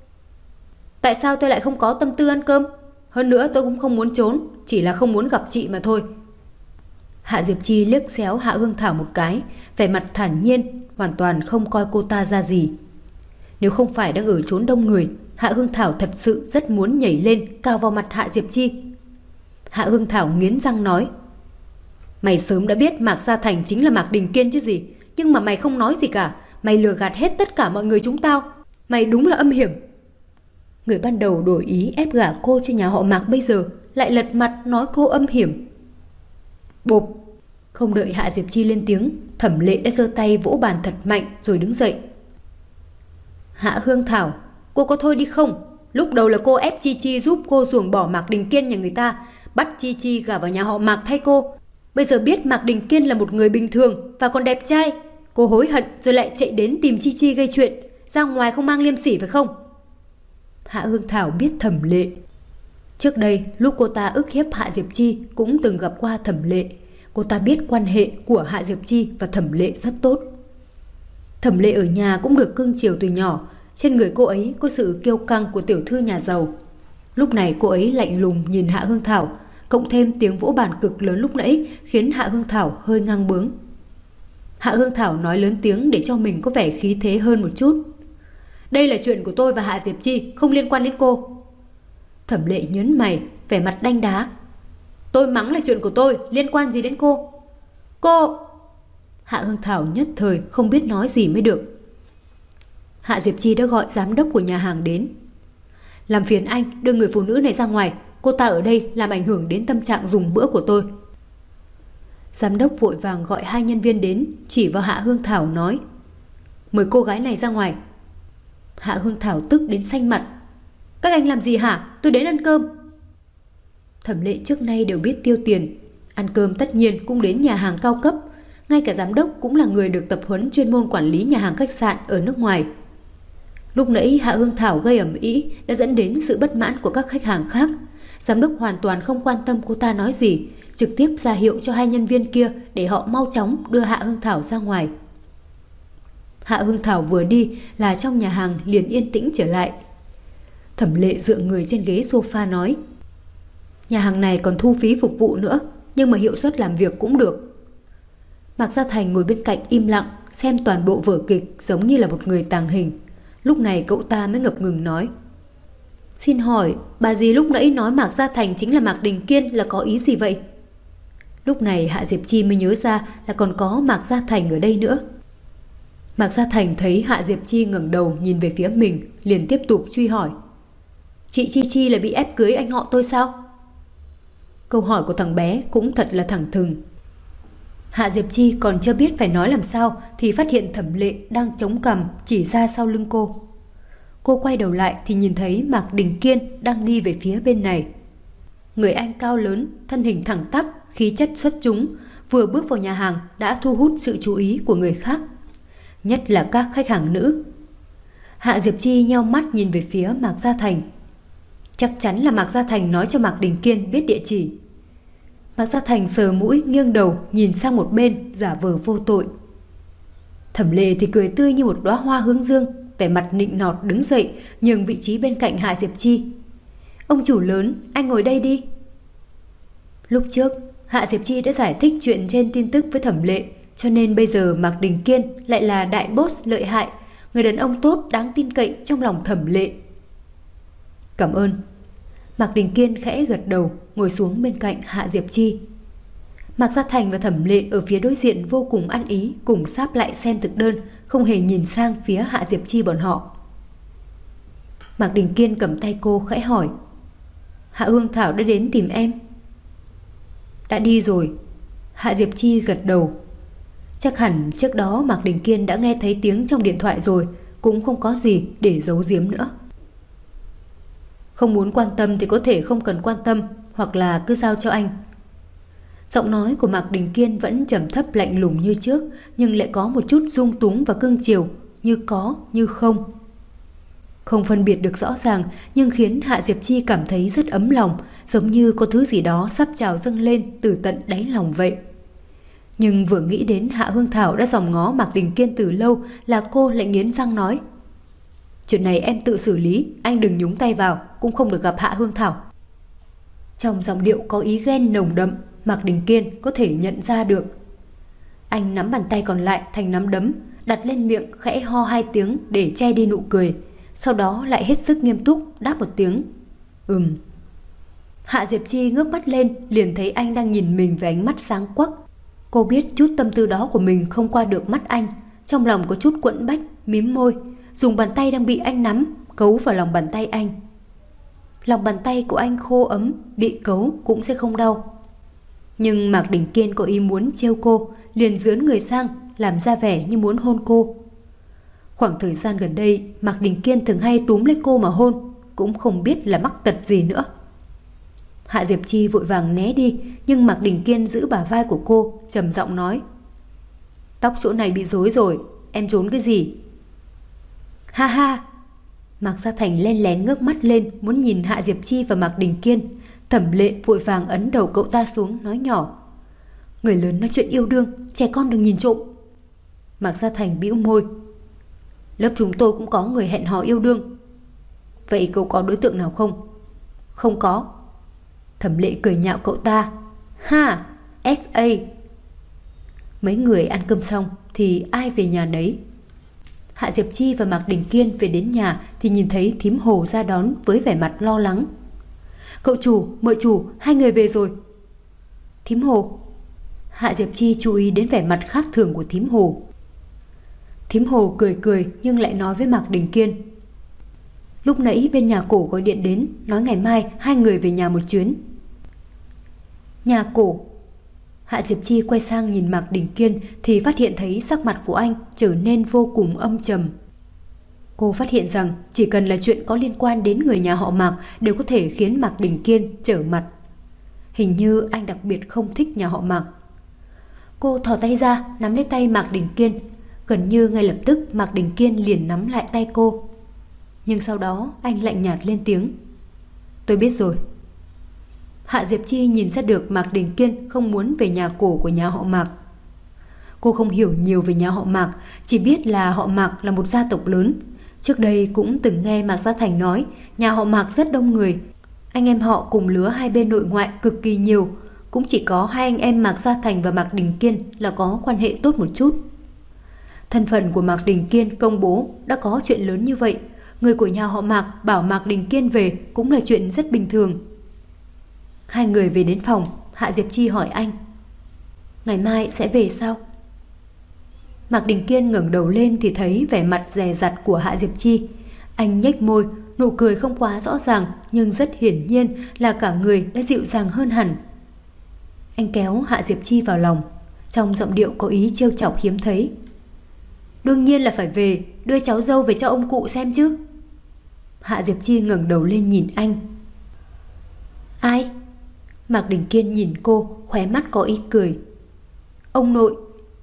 Tại sao tôi lại không có tâm tư ăn cơm? Hơn nữa tôi cũng không muốn trốn, chỉ là không muốn gặp chị mà thôi. Hạ Diệp Chi liếc xéo Hạ Hương Thảo một cái, vẻ mặt thản nhiên, hoàn toàn không coi cô ta ra gì. Nếu không phải đang ở chốn đông người, Hạ Hương Thảo thật sự rất muốn nhảy lên cào vào mặt Hạ Diệp Chi. Hạ Hương Thảo nghiến răng nói. Mày sớm đã biết Mạc Gia Thành chính là Mạc Đình Kiên chứ gì, nhưng mà mày không nói gì cả. Mày lừa gạt hết tất cả mọi người chúng tao. Mày đúng là âm hiểm. Người ban đầu đổi ý ép gả cô cho nhà họ Mạc bây giờ lại lật mặt nói cô âm hiểm. Bộp. Không đợi Hạ Diệp Chi lên tiếng, Thẩm Lệ đã giơ tay vỗ bàn thật mạnh rồi đứng dậy. Hạ Hương Thảo, cô có thôi đi không? Lúc đầu là cô ép Chi Chi giúp cô ruồng bỏ Mạc Đình Kiên nhà người ta, bắt Chi Chi gả vào nhà họ Mạc thay cô. Bây giờ biết Mạc Đình Kiên là một người bình thường và còn đẹp trai, cô hối hận rồi lại chạy đến tìm Chi Chi gây chuyện, ra ngoài không mang liêm sỉ phải không? Hạ Hương Thảo biết Thẩm Lệ. Trước đây lúc cô ta ức hiếp Hạ Diệp Chi cũng từng gặp qua Thẩm Lệ. Cô ta biết quan hệ của Hạ Diệp Chi và Thẩm Lệ rất tốt. Thẩm Lệ ở nhà cũng được cưng chiều từ nhỏ. Trên người cô ấy có sự kiêu căng của tiểu thư nhà giàu. Lúc này cô ấy lạnh lùng nhìn Hạ Hương Thảo, cộng thêm tiếng vỗ bàn cực lớn lúc nãy khiến Hạ Hương Thảo hơi ngang bướng. Hạ Hương Thảo nói lớn tiếng để cho mình có vẻ khí thế hơn một chút. Đây là chuyện của tôi và Hạ Diệp Chi, không liên quan đến cô. Thẩm Lệ nhớn mày, vẻ mặt đanh đá. Tôi mắng là chuyện của tôi, liên quan gì đến cô? Cô... Hạ Hương Thảo nhất thời không biết nói gì mới được. Hạ Diệp Chi đã gọi giám đốc của nhà hàng đến. Làm phiền anh đưa người phụ nữ này ra ngoài, cô ta ở đây làm ảnh hưởng đến tâm trạng dùng bữa của tôi. Giám đốc vội vàng gọi hai nhân viên đến, chỉ vào Hạ Hương Thảo nói. Mời cô gái này ra ngoài. Hạ Hương Thảo tức đến xanh mặt. Các anh làm gì hả? Tôi đến ăn cơm. Thẩm Lệ trước nay đều biết tiêu tiền. Ăn cơm tất nhiên cũng đến nhà hàng cao cấp. Ngay cả giám đốc cũng là người được tập huấn chuyên môn quản lý nhà hàng khách sạn ở nước ngoài. Lúc nãy Hạ Hương Thảo gây ầm ĩ đã dẫn đến sự bất mãn của các khách hàng khác. Giám đốc hoàn toàn không quan tâm cô ta nói gì, trực tiếp ra hiệu cho hai nhân viên kia để họ mau chóng đưa Hạ Hương Thảo ra ngoài. Hạ Hương Thảo vừa đi là trong nhà hàng liền yên tĩnh trở lại. Thẩm Lệ dựa người trên ghế sofa nói. Nhà hàng này còn thu phí phục vụ nữa, nhưng mà hiệu suất làm việc cũng được. Mạc Gia Thành ngồi bên cạnh im lặng, xem toàn bộ vở kịch giống như là một người tàng hình. Lúc này cậu ta mới ngập ngừng nói. Xin hỏi, bà dì lúc nãy nói Mạc Gia Thành chính là Mạc Đình Kiên là có ý gì vậy? Lúc này Hạ Diệp Chi mới nhớ ra là còn có Mạc Gia Thành ở đây nữa. Mạc Gia Thành thấy Hạ Diệp Chi ngẩng đầu nhìn về phía mình, liền tiếp tục truy hỏi. Chị Chi Chi là bị ép cưới anh họ tôi sao? Câu hỏi của thằng bé cũng thật là thẳng thừng. Hạ Diệp Chi còn chưa biết phải nói làm sao thì phát hiện Thẩm Lệ đang chống cằm chỉ ra sau lưng cô. Cô quay đầu lại thì nhìn thấy Mạc Đình Kiên đang đi về phía bên này. Người anh cao lớn, thân hình thẳng tắp, khí chất xuất chúng, vừa bước vào nhà hàng đã thu hút sự chú ý của người khác, nhất là các khách hàng nữ. Hạ Diệp Chi nheo mắt nhìn về phía Mạc Gia Thành. Chắc chắn là Mạc Gia Thành nói cho Mạc Đình Kiên biết địa chỉ. Mạc Gia Thành sờ mũi nghiêng đầu nhìn sang một bên giả vờ vô tội. Thẩm Lệ thì cười tươi như một đóa hoa hướng dương, vẻ mặt nịnh nọt đứng dậy, nhường vị trí bên cạnh Hạ Diệp Chi. Ông chủ lớn, anh ngồi đây đi. Lúc trước, Hạ Diệp Chi đã giải thích chuyện trên tin tức với Thẩm Lệ, cho nên bây giờ Mạc Đình Kiên lại là đại boss lợi hại, người đàn ông tốt đáng tin cậy trong lòng Thẩm Lệ. Cảm ơn. Mạc Đình Kiên khẽ gật đầu, ngồi xuống bên cạnh Hạ Diệp Chi. Mạc Gia Thành và Thẩm Lệ ở phía đối diện vô cùng ăn ý, cùng sáp lại xem thực đơn, không hề nhìn sang phía Hạ Diệp Chi bọn họ. Mạc Đình Kiên cầm tay cô khẽ hỏi, Hạ Hương Thảo đã đến tìm em? Đã đi rồi. Hạ Diệp Chi gật đầu. Chắc hẳn trước đó Mạc Đình Kiên đã nghe thấy tiếng trong điện thoại rồi, cũng không có gì để giấu giếm nữa. Không muốn quan tâm thì có thể không cần quan tâm, hoặc là cứ giao cho anh. Giọng nói của Mạc Đình Kiên vẫn trầm thấp lạnh lùng như trước, nhưng lại có một chút dung túng và cương chiều, như có như không. Không phân biệt được rõ ràng, nhưng khiến Hạ Diệp Chi cảm thấy rất ấm lòng, giống như có thứ gì đó sắp trào dâng lên từ tận đáy lòng vậy. Nhưng vừa nghĩ đến Hạ Hương Thảo đã dòm ngó Mạc Đình Kiên từ lâu là cô lại nghiến răng nói, chuyện này em tự xử lý, anh đừng nhúng tay vào, cũng không được gặp Hạ Hương Thảo. Trong giọng điệu có ý ghen nồng đậm, Mạc Đình Kiên có thể nhận ra được. Anh nắm bàn tay còn lại thành nắm đấm, đặt lên miệng khẽ ho hai tiếng để che đi nụ cười, sau đó lại hết sức nghiêm túc đáp một tiếng Ừm. Hạ Diệp Chi ngước mắt lên, liền thấy anh đang nhìn mình với ánh mắt sáng quắc. Cô biết chút tâm tư đó của mình không qua được mắt anh, trong lòng có chút quẫn bách, mím môi, dùng bàn tay đang bị anh nắm cấu vào lòng bàn tay anh. Lòng bàn tay của anh khô ấm, bị cấu cũng sẽ không đau. Nhưng Mạc Đình Kiên có ý muốn trêu cô, liền dướn người sang, làm ra vẻ như muốn hôn cô. Khoảng thời gian gần đây, Mạc Đình Kiên thường hay túm lấy cô mà hôn, cũng không biết là mắc tật gì nữa. Hạ Diệp Chi vội vàng né đi, nhưng Mạc Đình Kiên giữ bả vai của cô, trầm giọng nói, tóc chỗ này bị rối rồi, em trốn cái gì? Ha ha. Mạc Gia Thành len lén ngước mắt lên, muốn nhìn Hạ Diệp Chi và Mạc Đình Kiên. Thẩm Lệ vội vàng ấn đầu cậu ta xuống, nói nhỏ, người lớn nói chuyện yêu đương, trẻ con đừng nhìn trộm. Mạc Gia Thành bĩu môi, lớp chúng tôi cũng có người hẹn hò yêu đương. Vậy cậu có đối tượng nào không? Không có. Thẩm Lệ cười nhạo cậu ta, ha, ép a. Mấy người ăn cơm xong thì ai về nhà nấy. Hạ Diệp Chi và Mạc Đình Kiên về đến nhà thì nhìn thấy thím Hồ ra đón với vẻ mặt lo lắng. Cậu chủ, mợ chủ, hai người về rồi. Thím Hồ. Hạ Diệp Chi chú ý đến vẻ mặt khác thường của thím Hồ. Thím Hồ cười cười nhưng lại nói với Mạc Đình Kiên, lúc nãy bên nhà cổ gọi điện đến, nói ngày mai hai người về nhà một chuyến. Nhà cổ. Hạ Diệp Chi quay sang nhìn Mạc Đình Kiên thì phát hiện thấy sắc mặt của anh trở nên vô cùng âm trầm. Cô phát hiện rằng chỉ cần là chuyện có liên quan đến người nhà họ Mạc đều có thể khiến Mạc Đình Kiên trở mặt. Hình như anh đặc biệt không thích nhà họ Mạc. Cô thò tay ra nắm lấy tay Mạc Đình Kiên. Gần như ngay lập tức Mạc Đình Kiên liền nắm lại tay cô. Nhưng sau đó anh lạnh nhạt lên tiếng, tôi biết rồi. Hạ Diệp Chi nhìn ra được Mạc Đình Kiên không muốn về nhà cổ của nhà họ Mạc. Cô không hiểu nhiều về nhà họ Mạc, chỉ biết là họ Mạc là một gia tộc lớn. Trước đây cũng từng nghe Mạc Gia Thành nói nhà họ Mạc rất đông người, anh em họ cùng lứa hai bên nội ngoại cực kỳ nhiều, cũng chỉ có hai anh em Mạc Gia Thành và Mạc Đình Kiên là có quan hệ tốt một chút. Thân phận của Mạc Đình Kiên công bố đã có chuyện lớn như vậy, người của nhà họ Mạc bảo Mạc Đình Kiên về cũng là chuyện rất bình thường. Hai người về đến phòng, Hạ Diệp Chi hỏi anh, ngày mai sẽ về sao? Mạc Đình Kiên ngẩng đầu lên thì thấy vẻ mặt dè dặt của Hạ Diệp Chi. Anh nhếch môi, nụ cười không quá rõ ràng nhưng rất hiển nhiên là cả người đã dịu dàng hơn hẳn. Anh kéo Hạ Diệp Chi vào lòng, trong giọng điệu có ý trêu chọc hiếm thấy. Đương nhiên là phải về, đưa cháu dâu về cho ông cụ xem chứ. Hạ Diệp Chi ngẩng đầu lên nhìn anh. Ai? Mạc Đình Kiên nhìn cô, khóe mắt có ý cười. Ông nội.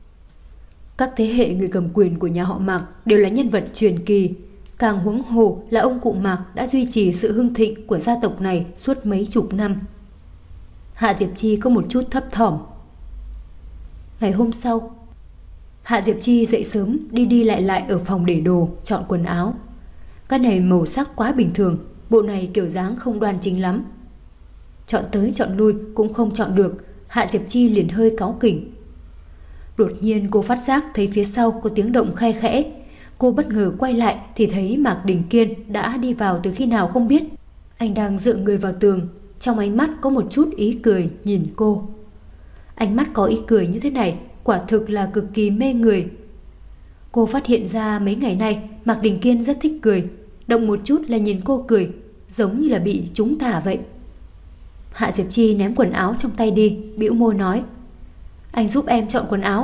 Các thế hệ người cầm quyền của nhà họ Mạc đều là nhân vật truyền kỳ, càng huống hồ là ông cụ Mạc đã duy trì sự hưng thịnh của gia tộc này suốt mấy chục năm. Hạ Diệp Chi có một chút thấp thỏm. Ngày hôm sau, Hạ Diệp Chi dậy sớm, đi đi lại lại ở phòng để đồ, chọn quần áo. Cái này màu sắc quá bình thường, bộ này kiểu dáng không đoan chính lắm. Chọn tới chọn lui cũng không chọn được, Hạ Diệp Chi liền hơi cáu kỉnh. Đột nhiên cô phát giác thấy phía sau có tiếng động khe khẽ. Cô bất ngờ quay lại thì thấy Mạc Đình Kiên đã đi vào từ khi nào không biết. Anh đang dựa người vào tường, trong ánh mắt có một chút ý cười nhìn cô. Ánh mắt có ý cười như thế này quả thực là cực kỳ mê người. Cô phát hiện ra mấy ngày nay Mạc Đình Kiên rất thích cười, động một chút là nhìn cô cười, giống như là bị trúng tà vậy. Hạ Diệp Chi ném quần áo trong tay đi, bĩu môi nói: anh giúp em chọn quần áo.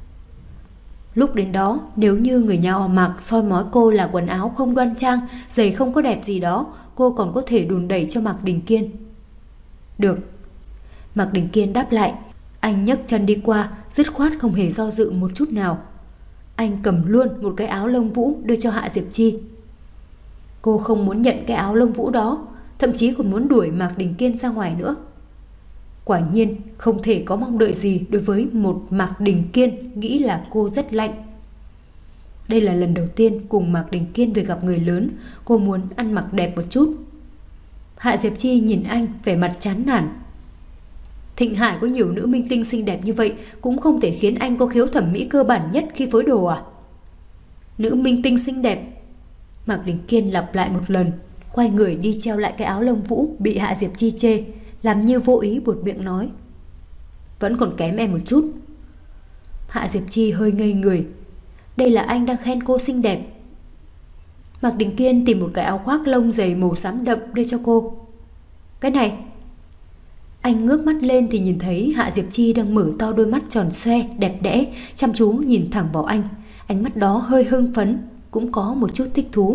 Lúc đến đó, nếu như người nhà họ Mạc soi mói cô là quần áo không đoan trang, giày không có đẹp gì đó, cô còn có thể đùn đẩy cho Mạc Đình Kiên. Được. Mạc Đình Kiên đáp lại. Anh nhấc chân đi qua, dứt khoát không hề do dự một chút nào. Anh cầm luôn một cái áo lông vũ đưa cho Hạ Diệp Chi. Cô không muốn nhận cái áo lông vũ đó, thậm chí còn muốn đuổi Mạc Đình Kiên ra ngoài nữa. Quả nhiên không thể có mong đợi gì đối với một Mạc Đình Kiên nghĩ là cô rất lạnh. Đây là lần đầu tiên cùng Mạc Đình Kiên về gặp người lớn, cô muốn ăn mặc đẹp một chút. Hạ Diệp Chi nhìn anh vẻ mặt chán nản. Thịnh Hải có nhiều nữ minh tinh xinh đẹp như vậy cũng không thể khiến anh có khiếu thẩm mỹ cơ bản nhất khi phối đồ à? Nữ minh tinh xinh đẹp. Mạc Đình Kiên lặp lại một lần, quay người đi treo lại cái áo lông vũ bị Hạ Diệp Chi chê, làm như vô ý buột miệng nói: vẫn còn kém em một chút. Hạ Diệp Chi hơi ngây người. Đây là anh đang khen cô xinh đẹp. Mạc Đình Kiên tìm một cái áo khoác lông dày màu xám đậm đưa cho cô. Cái này. Anh ngước mắt lên thì nhìn thấy Hạ Diệp Chi đang mở to đôi mắt tròn xoe đẹp đẽ, chăm chú nhìn thẳng vào anh. Ánh mắt đó hơi hưng phấn, cũng có một chút thích thú.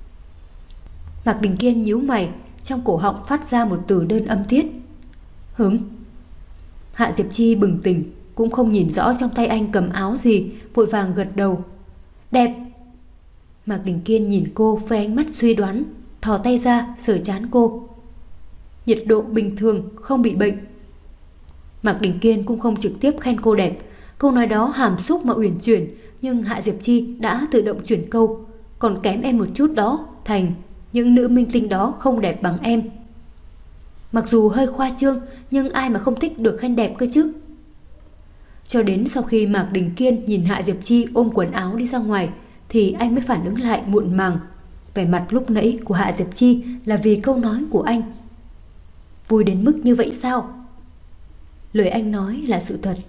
Mạc Đình Kiên nhíu mày, trong cổ họng phát ra một từ đơn âm tiết. Hửm. Hạ Diệp Chi bừng tỉnh, cũng không nhìn rõ trong tay anh cầm áo gì, vội vàng gật đầu. Đẹp. Mạc Đình Kiên nhìn cô với ánh mắt suy đoán, thò tay ra sờ trán cô. Nhiệt độ bình thường, không bị bệnh. Mạc Đình Kiên cũng không trực tiếp khen cô đẹp, câu nói đó hàm xúc mà uyển chuyển, nhưng Hạ Diệp Chi đã tự động chuyển câu. Còn kém em một chút đó, thành những nữ minh tinh đó không đẹp bằng em. Mặc dù hơi khoa trương, nhưng ai mà không thích được khen đẹp cơ chứ. Cho đến sau khi Mạc Đình Kiên nhìn Hạ Diệp Chi ôm quần áo đi ra ngoài thì anh mới phản ứng lại muộn màng. Vẻ mặt lúc nãy của Hạ Diệp Chi là vì câu nói của anh. Vui đến mức như vậy sao? Lời anh nói là sự thật.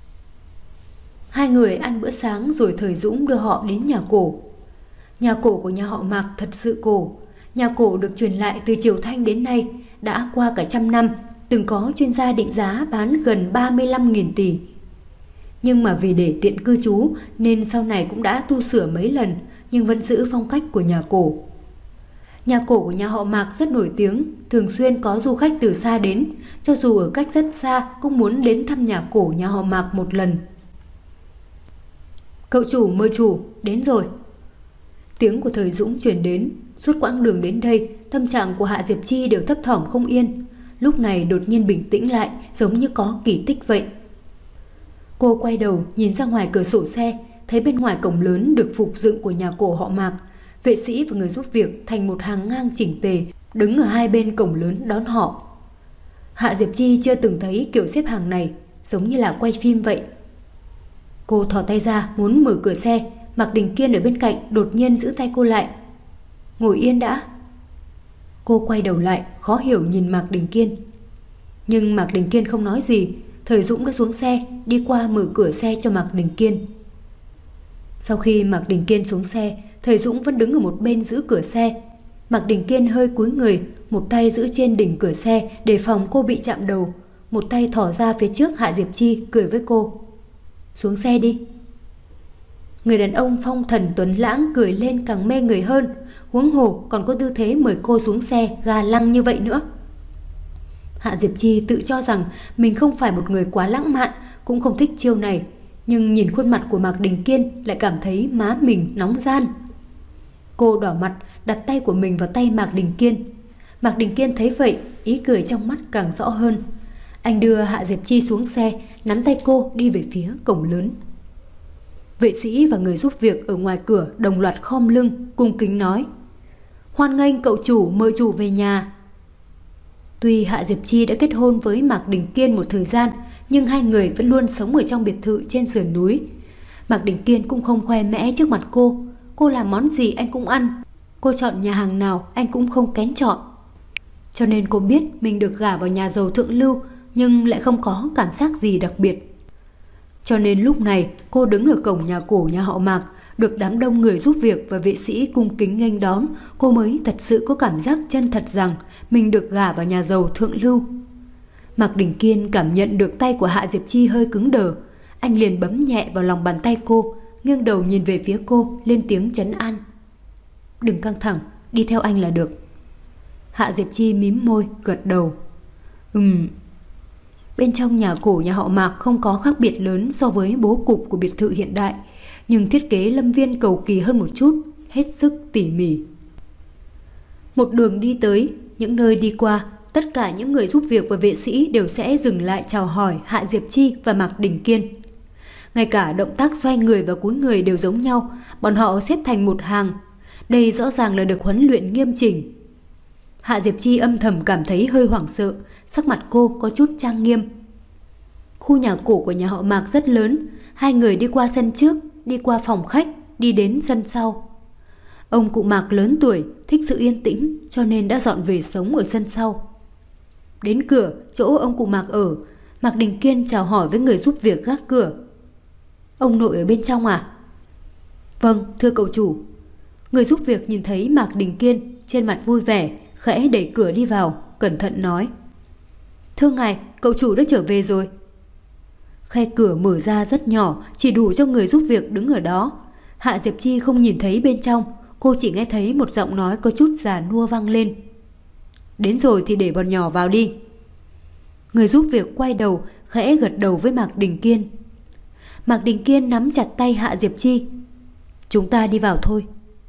Hai người ăn bữa sáng rồi Thời Dũng đưa họ đến nhà cổ. Nhà cổ của nhà họ Mạc thật sự cổ. Nhà cổ được truyền lại từ Triều Thanh đến nay, đã qua cả trăm năm, từng có chuyên gia định giá bán gần ba mươi lăm nghìn tỷ. Nhưng mà vì để tiện cư trú nên sau này cũng đã tu sửa mấy lần, nhưng vẫn giữ phong cách của nhà cổ. Nhà cổ của nhà họ Mạc rất nổi tiếng, thường xuyên có du khách từ xa đến, cho dù ở cách rất xa cũng muốn đến thăm nhà cổ nhà họ Mạc một lần. Cậu chủ mời chủ, đến rồi. Tiếng của Thời Dũng truyền đến. Suốt quãng đường đến đây, tâm trạng của Hạ Diệp Chi đều thấp thỏm không yên. Lúc này đột nhiên bình tĩnh lại, giống như có kỳ tích vậy. Cô quay đầu nhìn ra ngoài cửa sổ xe, thấy bên ngoài cổng lớn được phục dựng của nhà cổ họ Mạc, vệ sĩ và người giúp việc thành một hàng ngang chỉnh tề, đứng ở hai bên cổng lớn đón họ. Hạ Diệp Chi chưa từng thấy kiểu xếp hàng này, giống như là quay phim vậy. Cô thò tay ra muốn mở cửa xe, Mạc Đình Kiên ở bên cạnh đột nhiên giữ tay cô lại. Ngồi yên đã. Cô quay đầu lại, khó hiểu nhìn Mạc Đình Kiên. Nhưng Mạc Đình Kiên không nói gì. Thời Dũng đã xuống xe, đi qua mở cửa xe cho Mạc Đình Kiên. Sau khi Mạc Đình Kiên xuống xe, Thời Dũng vẫn đứng ở một bên giữ cửa xe. Mạc Đình Kiên hơi cúi người, một tay giữ trên đỉnh cửa xe để phòng cô bị chạm đầu, một tay thò ra phía trước Hạ Diệp Chi cười với cô. Xuống xe đi. Người đàn ông phong thần tuấn lãng cười lên càng mê người hơn, huống hồ còn có tư thế mời cô xuống xe ga lăng như vậy nữa. Hạ Diệp Chi tự cho rằng mình không phải một người quá lãng mạn, cũng không thích chiêu này, nhưng nhìn khuôn mặt của Mạc Đình Kiên lại cảm thấy má mình nóng gian. Cô đỏ mặt đặt tay của mình vào tay Mạc Đình Kiên. Mạc Đình Kiên thấy vậy, ý cười trong mắt càng rõ hơn. Anh đưa Hạ Diệp Chi xuống xe, nắm tay cô đi về phía cổng lớn. Vệ sĩ và người giúp việc ở ngoài cửa đồng loạt khom lưng, cung kính nói: "Hoan nghênh cậu chủ, mời chủ về nhà." Tuy Hạ Diệp Chi đã kết hôn với Mạc Đình Kiên một thời gian, nhưng hai người vẫn luôn sống ở trong biệt thự trên sườn núi. Mạc Đình Kiên cũng không khoe mẽ trước mặt cô. Cô làm món gì anh cũng ăn, cô chọn nhà hàng nào anh cũng không kén chọn. Cho nên cô biết mình được gả vào nhà giàu thượng lưu, nhưng lại không có cảm giác gì đặc biệt. Cho nên lúc này cô đứng ở cổng nhà cổ nhà họ Mạc, được đám đông người giúp việc và vệ sĩ cung kính nghênh đón, cô mới thật sự có cảm giác chân thật rằng mình được gả vào nhà giàu thượng lưu. Mạc Đình Kiên cảm nhận được tay của Hạ Diệp Chi hơi cứng đờ, anh liền bấm nhẹ vào lòng bàn tay cô, nghiêng đầu nhìn về phía cô, lên tiếng trấn an: "Đừng căng thẳng, đi theo anh là được." Hạ Diệp Chi mím môi, gật đầu. Ừm. Bên trong nhà cổ nhà họ Mạc không có khác biệt lớn so với bố cục của biệt thự hiện đại, nhưng thiết kế lâm viên cầu kỳ hơn một chút, hết sức tỉ mỉ. Một đường đi tới, những nơi đi qua, tất cả những người giúp việc và vệ sĩ đều sẽ dừng lại chào hỏi Hạ Diệp Chi và Mạc Đình Kiên. Ngay cả động tác xoay người và cúi người đều giống nhau, bọn họ xếp thành một hàng. Đây rõ ràng là được huấn luyện nghiêm chỉnh. Hạ Diệp Chi âm thầm cảm thấy hơi hoảng sợ, sắc mặt cô có chút trang nghiêm. Khu nhà cổ của nhà họ Mạc rất lớn, hai người đi qua sân trước, đi qua phòng khách, đi đến sân sau. Ông cụ Mạc lớn tuổi, thích sự yên tĩnh, cho nên đã dọn về sống ở sân sau. Đến cửa, chỗ ông cụ Mạc ở, Mạc Đình Kiên chào hỏi với người giúp việc gác cửa. "Ông nội ở bên trong à?" "Vâng, thưa cậu chủ." Người giúp việc nhìn thấy Mạc Đình Kiên, trên mặt vui vẻ, khẽ đẩy cửa đi vào, cẩn thận nói: "Thưa ngài, cậu chủ đã trở về rồi." Khe cửa mở ra rất nhỏ, chỉ đủ cho người giúp việc đứng ở đó. Hạ Diệp Chi không nhìn thấy bên trong, cô chỉ nghe thấy một giọng nói có chút già nua vang lên: "Đến rồi thì để bọn nhỏ vào đi." Người giúp việc quay đầu, khẽ gật đầu với Mạc Đình Kiên. Mạc Đình Kiên nắm chặt tay Hạ Diệp Chi: "Chúng ta đi vào thôi."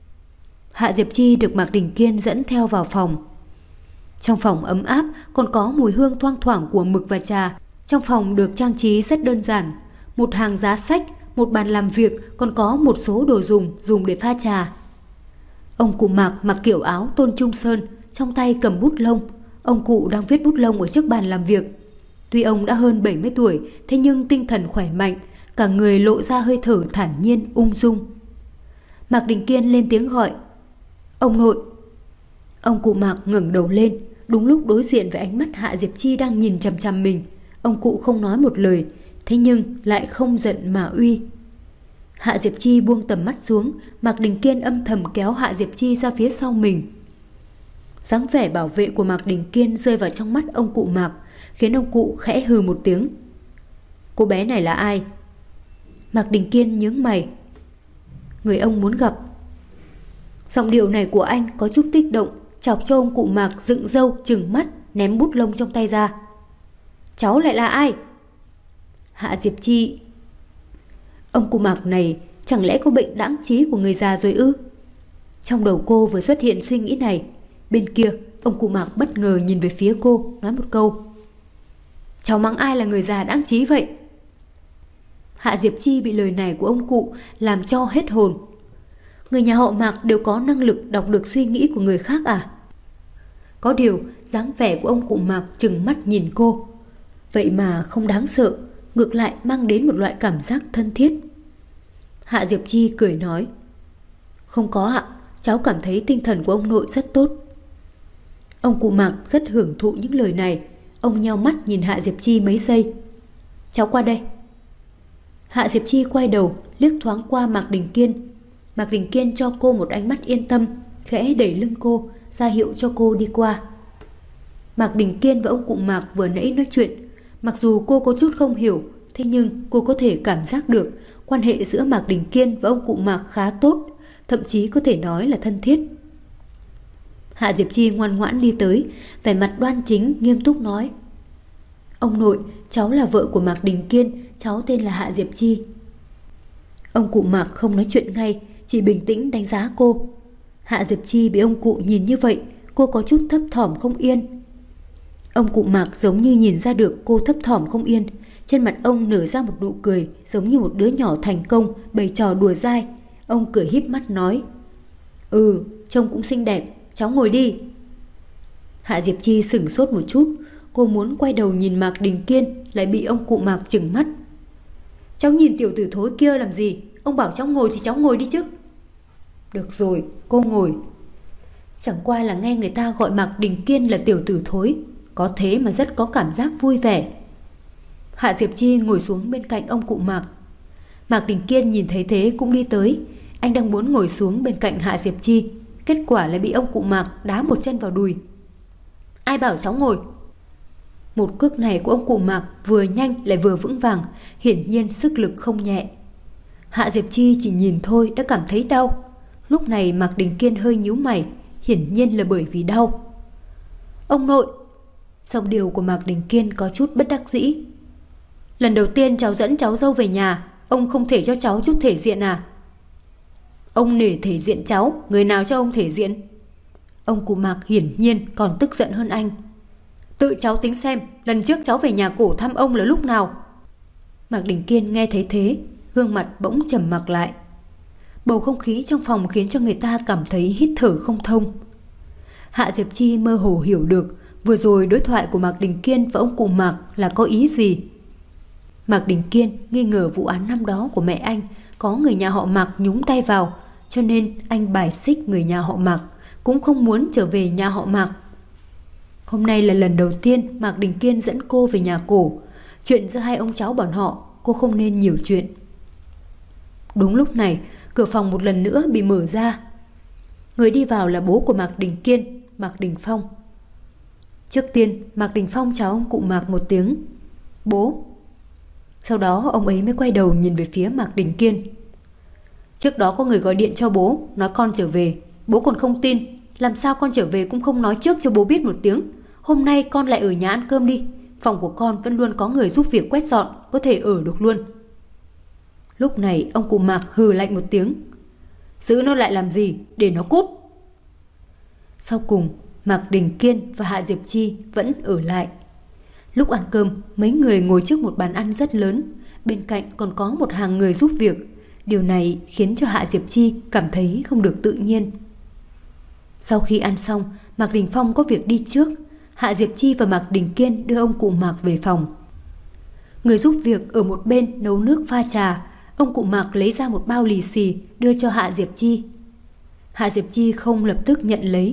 Hạ Diệp Chi được Mạc Đình Kiên dẫn theo vào phòng. Trong phòng ấm áp, còn có mùi hương thoang thoảng của mực và trà. Trong phòng được trang trí rất đơn giản, một hàng giá sách, một bàn làm việc, còn có một số đồ dùng dùng để pha trà. Ông cụ Mạc mặc kiểu áo tôn trung sơn, trong tay cầm bút lông. Ông cụ đang viết bút lông ở trước bàn làm việc. Tuy ông đã hơn bảy mươi tuổi, thế nhưng tinh thần khỏe mạnh, cả người lộ ra hơi thở thản nhiên, ung dung. Mạc Đình Kiên lên tiếng gọi: "Ông nội." Ông cụ Mạc ngẩng đầu lên, đúng lúc đối diện với ánh mắt Hạ Diệp Chi đang nhìn chằm chằm mình. Ông cụ không nói một lời, thế nhưng lại không giận mà uy. Hạ Diệp Chi buông tầm mắt xuống, Mạc Đình Kiên âm thầm kéo Hạ Diệp Chi ra phía sau mình. Dáng vẻ bảo vệ của Mạc Đình Kiên rơi vào trong mắt ông cụ Mạc, khiến ông cụ khẽ hừ một tiếng. "Cô bé này là ai?" Mạc Đình Kiên nhướng mày. "Người ông muốn gặp." Giọng điệu này của anh có chút kích động, chọc cho ông cụ Mạc dựng râu trừng mắt, ném bút lông trong tay ra. "Cháu lại là ai?" "Hạ Diệp Chi." Ông cụ Mạc này chẳng lẽ có bệnh đãng trí của người già rồi ư? Trong đầu cô vừa xuất hiện suy nghĩ này. Bên kia, ông cụ Mạc bất ngờ nhìn về phía cô, nói một câu: "Cháu mắng ai là người già đãng trí vậy?" Hạ Diệp Chi bị lời này của ông cụ làm cho hết hồn. Người nhà họ Mạc đều có năng lực đọc được suy nghĩ của người khác à? Có điều, dáng vẻ của ông cụ Mạc trừng mắt nhìn cô. Vậy mà không đáng sợ, ngược lại mang đến một loại cảm giác thân thiết. Hạ Diệp Chi cười nói: "Không có ạ, cháu cảm thấy tinh thần của ông nội rất tốt." Ông cụ Mạc rất hưởng thụ những lời này. Ông nheo mắt nhìn Hạ Diệp Chi mấy giây. "Cháu qua đây." Hạ Diệp Chi quay đầu, liếc thoáng qua Mạc Đình Kiên. Mạc Đình Kiên cho cô một ánh mắt yên tâm, khẽ đẩy lưng cô, ra hiệu cho cô đi qua. Mạc Đình Kiên và ông cụ Mạc vừa nãy nói chuyện. Mặc dù cô có chút không hiểu, thế nhưng cô có thể cảm giác được quan hệ giữa Mạc Đình Kiên và ông cụ Mạc khá tốt, thậm chí có thể nói là thân thiết. Hạ Diệp Chi ngoan ngoãn đi tới, vẻ mặt đoan chính, nghiêm túc nói: "Ông nội, cháu là vợ của Mạc Đình Kiên, cháu tên là Hạ Diệp Chi." Ông cụ Mạc không nói chuyện ngay, chỉ bình tĩnh đánh giá cô. Hạ Diệp Chi bị ông cụ nhìn như vậy, cô có chút thấp thỏm không yên. Ông cụ Mạc giống như nhìn ra được cô thấp thỏm không yên, Trên mặt ông nở ra một nụ cười giống như một đứa nhỏ thành công bày trò đùa dai. Ông cười híp mắt nói: "Ừ, trông cũng xinh đẹp, cháu ngồi đi." Hạ Diệp Chi sửng sốt một chút. Cô muốn quay đầu nhìn Mạc Đình Kiên, lại bị ông cụ Mạc trừng mắt: "Cháu nhìn tiểu tử thối kia làm gì? Ông bảo cháu ngồi thì cháu ngồi đi chứ." "Được rồi, cô ngồi." Chẳng qua là nghe người ta gọi Mạc Đình Kiên là tiểu tử thối, có thế mà rất có cảm giác vui vẻ. Hạ Diệp Chi ngồi xuống bên cạnh ông cụ Mạc. Mạc Đình Kiên nhìn thấy thế cũng đi tới. Anh đang muốn ngồi xuống bên cạnh Hạ Diệp Chi, kết quả lại bị ông cụ Mạc đá một chân vào đùi. "Ai bảo cháu ngồi?" Một cước này của ông cụ Mạc vừa nhanh lại vừa vững vàng, hiển nhiên sức lực không nhẹ. Hạ Diệp Chi chỉ nhìn thôi đã cảm thấy đau. Lúc này Mạc Đình Kiên hơi nhíu mày, hiển nhiên là bởi vì đau. "Ông nội." Giọng điệu của Mạc Đình Kiên có chút bất đắc dĩ. "Lần đầu tiên cháu dẫn cháu dâu về nhà, ông không thể cho cháu chút thể diện à?" "Ông nể thể diện cháu, người nào cho ông thể diện?" Ông cụ Mạc hiển nhiên còn tức giận hơn anh. "Tự cháu tính xem, lần trước cháu về nhà cổ thăm ông là lúc nào?" Mạc Đình Kiên nghe thấy thế, gương mặt bỗng trầm mặc lại. Bầu không khí trong phòng khiến cho người ta cảm thấy hít thở không thông. Hạ Diệp Chi mơ hồ hiểu được vừa rồi đối thoại của Mạc Đình Kiên và ông cụ Mạc là có ý gì. Mạc Đình Kiên nghi ngờ vụ án năm đó của mẹ anh có người nhà họ Mạc nhúng tay vào, cho nên anh bài xích người nhà họ Mạc, cũng không muốn trở về nhà họ Mạc. Hôm nay là lần đầu tiên Mạc Đình Kiên dẫn cô về nhà cổ. Chuyện giữa hai ông cháu bọn họ cô không nên nhiều chuyện. Đúng lúc này, cửa phòng một lần nữa bị mở ra. Người đi vào là bố của Mạc Đình Kiên, Mạc Đình Phong. Trước tiên Mạc Đình Phong chào ông cụ Mạc một tiếng: "Bố." Sau đó ông ấy mới quay đầu nhìn về phía Mạc Đình Kiên. "Trước đó có người gọi điện cho bố, nói con trở về. Bố còn không tin, làm sao con trở về cũng không nói trước cho bố biết một tiếng. Hôm nay con lại ở nhà ăn cơm đi. Phòng của con vẫn luôn có người giúp việc quét dọn, có thể ở được luôn." Lúc này ông cụ Mạc hừ lạnh một tiếng: "Giữ nó lại làm gì, để nó cút." Sau cùng Mạc Đình Kiên và Hạ Diệp Chi vẫn ở lại. Lúc ăn cơm, mấy người ngồi trước một bàn ăn rất lớn, bên cạnh còn có một hàng người giúp việc. Điều này khiến cho Hạ Diệp Chi cảm thấy không được tự nhiên. Sau khi ăn xong, Mạc Đình Phong có việc đi trước. Hạ Diệp Chi và Mạc Đình Kiên đưa ông cụ Mạc về phòng. Người giúp việc ở một bên nấu nước pha trà. Ông cụ Mạc lấy ra một bao lì xì đưa cho Hạ Diệp Chi. Hạ Diệp Chi không lập tức nhận lấy.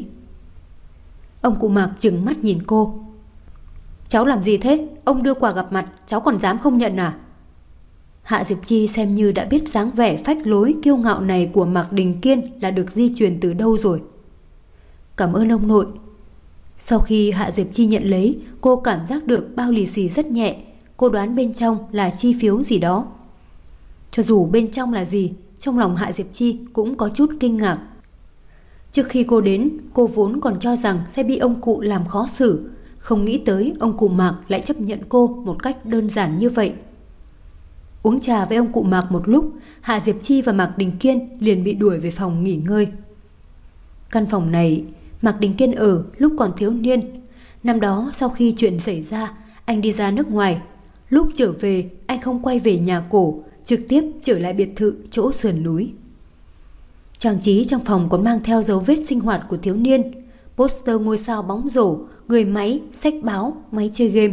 Ông cụ Mạc trừng mắt nhìn cô: "Cháu làm gì thế? Ông đưa quà gặp mặt, cháu còn dám không nhận à?" Hạ Diệp Chi xem như đã biết dáng vẻ phách lối kiêu ngạo này của Mạc Đình Kiên là được di truyền từ đâu rồi. "Cảm ơn ông nội." Sau khi Hạ Diệp Chi nhận lấy, cô cảm giác được bao lì xì rất nhẹ. Cô đoán bên trong là chi phiếu gì đó. Cho dù bên trong là gì, trong lòng Hạ Diệp Chi cũng có chút kinh ngạc. Trước khi cô đến, cô vốn còn cho rằng sẽ bị ông cụ làm khó xử, không nghĩ tới ông cụ Mạc lại chấp nhận cô một cách đơn giản như vậy. Uống trà với ông cụ Mạc một lúc, Hạ Diệp Chi và Mạc Đình Kiên liền bị đuổi về phòng nghỉ ngơi. Căn phòng này Mạc Đình Kiên ở lúc còn thiếu niên. Năm đó sau khi chuyện xảy ra, anh đi ra nước ngoài. Lúc trở về, anh không quay về nhà cổ, trực tiếp trở lại biệt thự chỗ sườn núi. Trang trí trong phòng còn mang theo dấu vết sinh hoạt của thiếu niên: poster ngôi sao bóng rổ, người máy, sách báo, máy chơi game.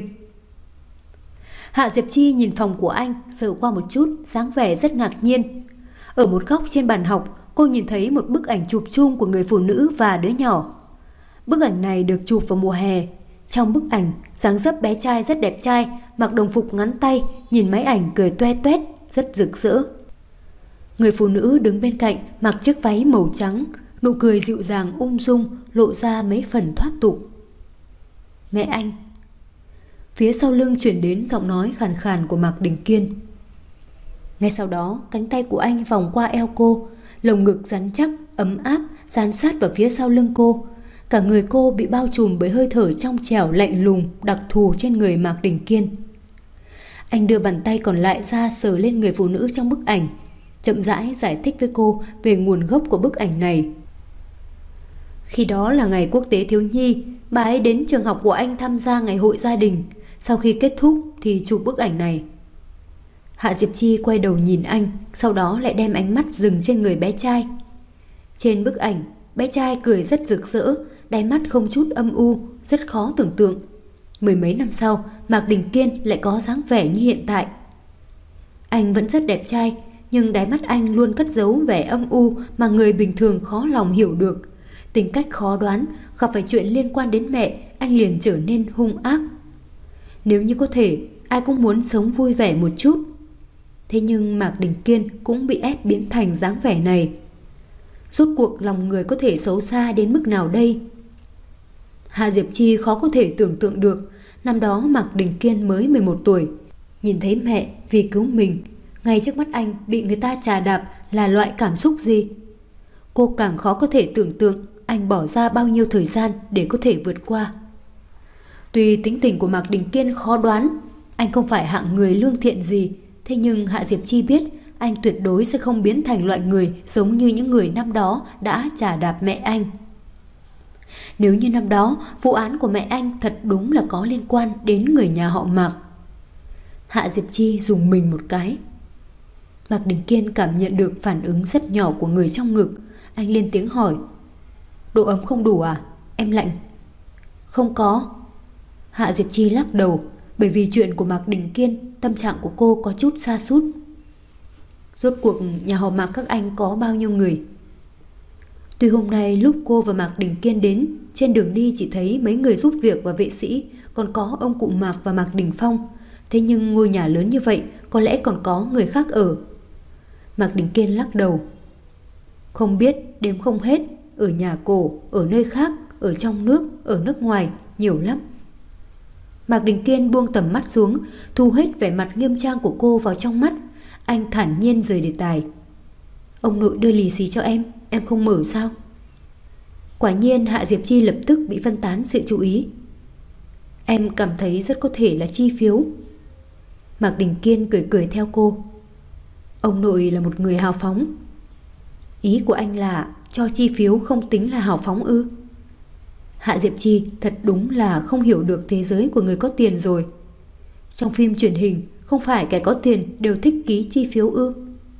Hạ Diệp Chi nhìn phòng của anh, sờ qua một chút, dáng vẻ rất ngạc nhiên. Ở một góc trên bàn học, cô nhìn thấy một bức ảnh chụp chung của người phụ nữ và đứa nhỏ. Bức ảnh này được chụp vào mùa hè. Trong bức ảnh, dáng dấp bé trai rất đẹp trai, mặc đồng phục ngắn tay, nhìn máy ảnh cười toe toét, rất rực rỡ. Người phụ nữ đứng bên cạnh mặc chiếc váy màu trắng, nụ cười dịu dàng ung dung, lộ ra mấy phần thoát tục. "Mẹ anh." Phía sau lưng chuyển đến giọng nói khàn khàn của Mạc Đình Kiên. Ngay sau đó, cánh tay của anh vòng qua eo cô, lồng ngực rắn chắc, ấm áp, dán sát vào phía sau lưng cô. Cả người cô bị bao trùm bởi hơi thở trong trẻo lạnh lùng, đặc thù trên người Mạc Đình Kiên. Anh đưa bàn tay còn lại ra sờ lên người phụ nữ trong bức ảnh, chậm rãi giải thích với cô về nguồn gốc của bức ảnh này. Khi đó là ngày quốc tế thiếu nhi, bà ấy đến trường học của anh tham gia ngày hội gia đình. Sau khi kết thúc thì chụp bức ảnh này. Hạ Diệp Chi quay đầu nhìn anh, sau đó lại đem ánh mắt dừng trên người bé trai. Trên bức ảnh, bé trai cười rất rực rỡ, đáy mắt không chút âm u, rất khó tưởng tượng. Mười mấy năm sau, Mạc Đình Kiên lại có dáng vẻ như hiện tại. Anh vẫn rất đẹp trai, nhưng đáy mắt anh luôn cất giấu vẻ âm u mà người bình thường khó lòng hiểu được. Tính cách khó đoán, gặp phải chuyện liên quan đến mẹ, anh liền trở nên hung ác. Nếu như có thể, ai cũng muốn sống vui vẻ một chút. Thế nhưng Mạc Đình Kiên cũng bị ép biến thành dáng vẻ này. Rốt cuộc lòng người có thể xấu xa đến mức nào đây? Hạ Diệp Chi khó có thể tưởng tượng được. Năm đó Mạc Đình Kiên mới mười một tuổi, nhìn thấy mẹ vì cứu mình ngay trước mắt anh bị người ta chà đạp là loại cảm xúc gì? Cô càng khó có thể tưởng tượng anh bỏ ra bao nhiêu thời gian để có thể vượt qua. Tuy tính tình của Mạc Đình Kiên khó đoán, anh không phải hạng người lương thiện gì, thế nhưng Hạ Diệp Chi biết anh tuyệt đối sẽ không biến thành loại người giống như những người năm đó đã chà đạp mẹ anh. Nếu như năm đó vụ án của mẹ anh thật đúng là có liên quan đến người nhà họ Mạc. Hạ Diệp Chi dùng mình một cái. Mạc Đình Kiên cảm nhận được phản ứng rất nhỏ của người trong ngực. Anh lên tiếng hỏi: độ ấm không đủ à? Em lạnh. Không có. Hạ Diệp Chi lắc đầu. Bởi vì chuyện của Mạc Đình Kiên, tâm trạng của cô có chút sa sút. Rốt cuộc nhà họ Mạc các anh có bao nhiêu người? Tuy hôm nay lúc cô và Mạc Đình Kiên đến, trên đường đi chỉ thấy mấy người giúp việc và vệ sĩ, còn có ông cụ Mạc và Mạc Đình Phong. Thế nhưng ngôi nhà lớn như vậy có lẽ còn có người khác ở. Mạc Đình Kiên lắc đầu. Không biết, đếm không hết. Ở nhà cổ, ở nơi khác, ở trong nước, ở nước ngoài, nhiều lắm. Mạc Đình Kiên buông tầm mắt xuống, thu hết vẻ mặt nghiêm trang của cô vào trong mắt. Anh thản nhiên rời đề tài. Ông nội đưa lì xì cho em, em không mở sao? Quả nhiên Hạ Diệp Chi lập tức bị phân tán sự chú ý. Em cảm thấy rất có thể là chi phiếu. Mạc Đình Kiên cười cười theo cô. Ông nội là một người hào phóng. Ý của anh là cho chi phiếu không tính là hào phóng ư? Hạ Diệp Chi thật đúng là không hiểu được thế giới của người có tiền rồi. Trong phim truyền hình, không phải kẻ có tiền đều thích ký chi phiếu ư?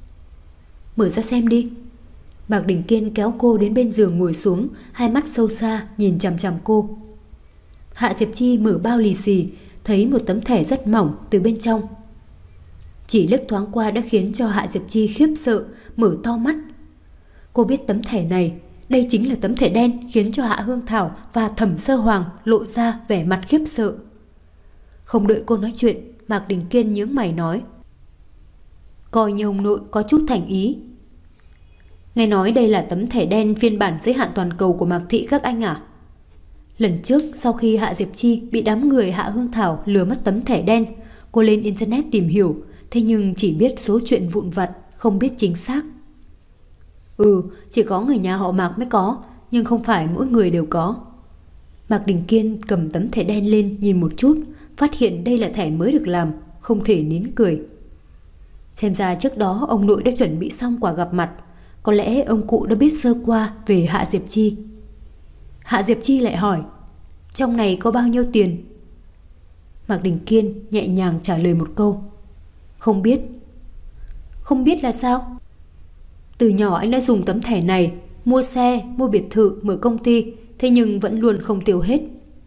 Mở ra xem đi. Mạc Đình Kiên kéo cô đến bên giường ngồi xuống, hai mắt sâu xa nhìn chằm chằm cô. Hạ Diệp Chi mở bao lì xì, thấy một tấm thẻ rất mỏng từ bên trong. Chỉ liếc thoáng qua đã khiến cho Hạ Diệp Chi khiếp sợ, mở to mắt. Cô biết tấm thẻ này, đây chính là tấm thẻ đen khiến cho Hạ Hương Thảo và Thẩm Sơ Hoàng lộ ra vẻ mặt khiếp sợ. Không đợi cô nói chuyện, Mạc Đình Kiên nhướng mày nói: coi như ông nội có chút thành ý. Nghe nói đây là tấm thẻ đen phiên bản giới hạn toàn cầu của Mạc Thị các anh à? Lần trước sau khi Hạ Diệp Chi bị đám người Hạ Hương Thảo lừa mất tấm thẻ đen, cô lên internet tìm hiểu, thế nhưng chỉ biết số chuyện vụn vặt, không biết chính xác. Ừ, chỉ có người nhà họ Mạc mới có, nhưng không phải mỗi người đều có. Mạc Đình Kiên cầm tấm thẻ đen lên nhìn một chút, phát hiện đây là thẻ mới được làm, không thể nín cười. Xem ra trước đó ông nội đã chuẩn bị xong quả gặp mặt, có lẽ ông cụ đã biết sơ qua về Hạ Diệp Chi. Hạ Diệp Chi lại hỏi: trong này có bao nhiêu tiền? Mạc Đình Kiên nhẹ nhàng trả lời một câu: không biết. Không biết là sao? Từ nhỏ anh đã dùng tấm thẻ này mua xe, mua biệt thự, mở công ty, thế nhưng vẫn luôn không tiêu hết.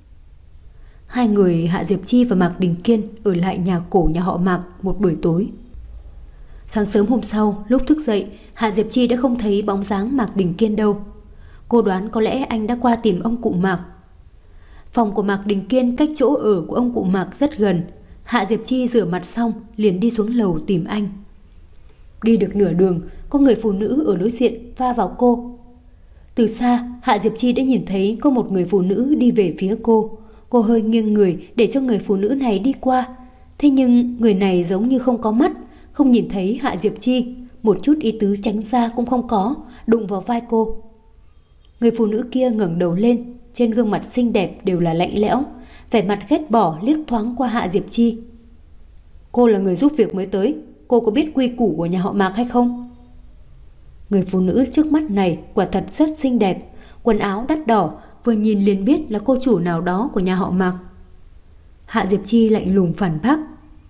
Hai người Hạ Diệp Chi và Mạc Đình Kiên ở lại nhà cổ nhà họ Mạc một buổi tối. Sáng sớm hôm sau, lúc thức dậy, Hạ Diệp Chi đã không thấy bóng dáng Mạc Đình Kiên đâu. Cô đoán có lẽ anh đã qua tìm ông cụ Mạc. Phòng của Mạc Đình Kiên cách chỗ ở của ông cụ Mạc rất gần. Hạ Diệp Chi rửa mặt xong liền đi xuống lầu tìm anh. Đi được nửa đường, có người phụ nữ ở đối diện va vào cô. Từ xa, Hạ Diệp Chi đã nhìn thấy có một người phụ nữ đi về phía cô. Cô hơi nghiêng người để cho người phụ nữ này đi qua. Thế nhưng người này giống như không có mắt, không nhìn thấy Hạ Diệp Chi, một chút ý tứ tránh ra cũng không có, đụng vào vai cô. Người phụ nữ kia ngẩng đầu lên, trên gương mặt xinh đẹp đều là lạnh lẽo, vẻ mặt ghét bỏ liếc thoáng qua Hạ Diệp Chi. Cô là người giúp việc mới tới, cô có biết quy củ của nhà họ Mạc hay không? Người phụ nữ trước mắt này quả thật rất xinh đẹp, quần áo đắt đỏ, vừa nhìn liền biết là cô chủ nào đó của nhà họ Mạc. Hạ Diệp Chi lạnh lùng phản bác: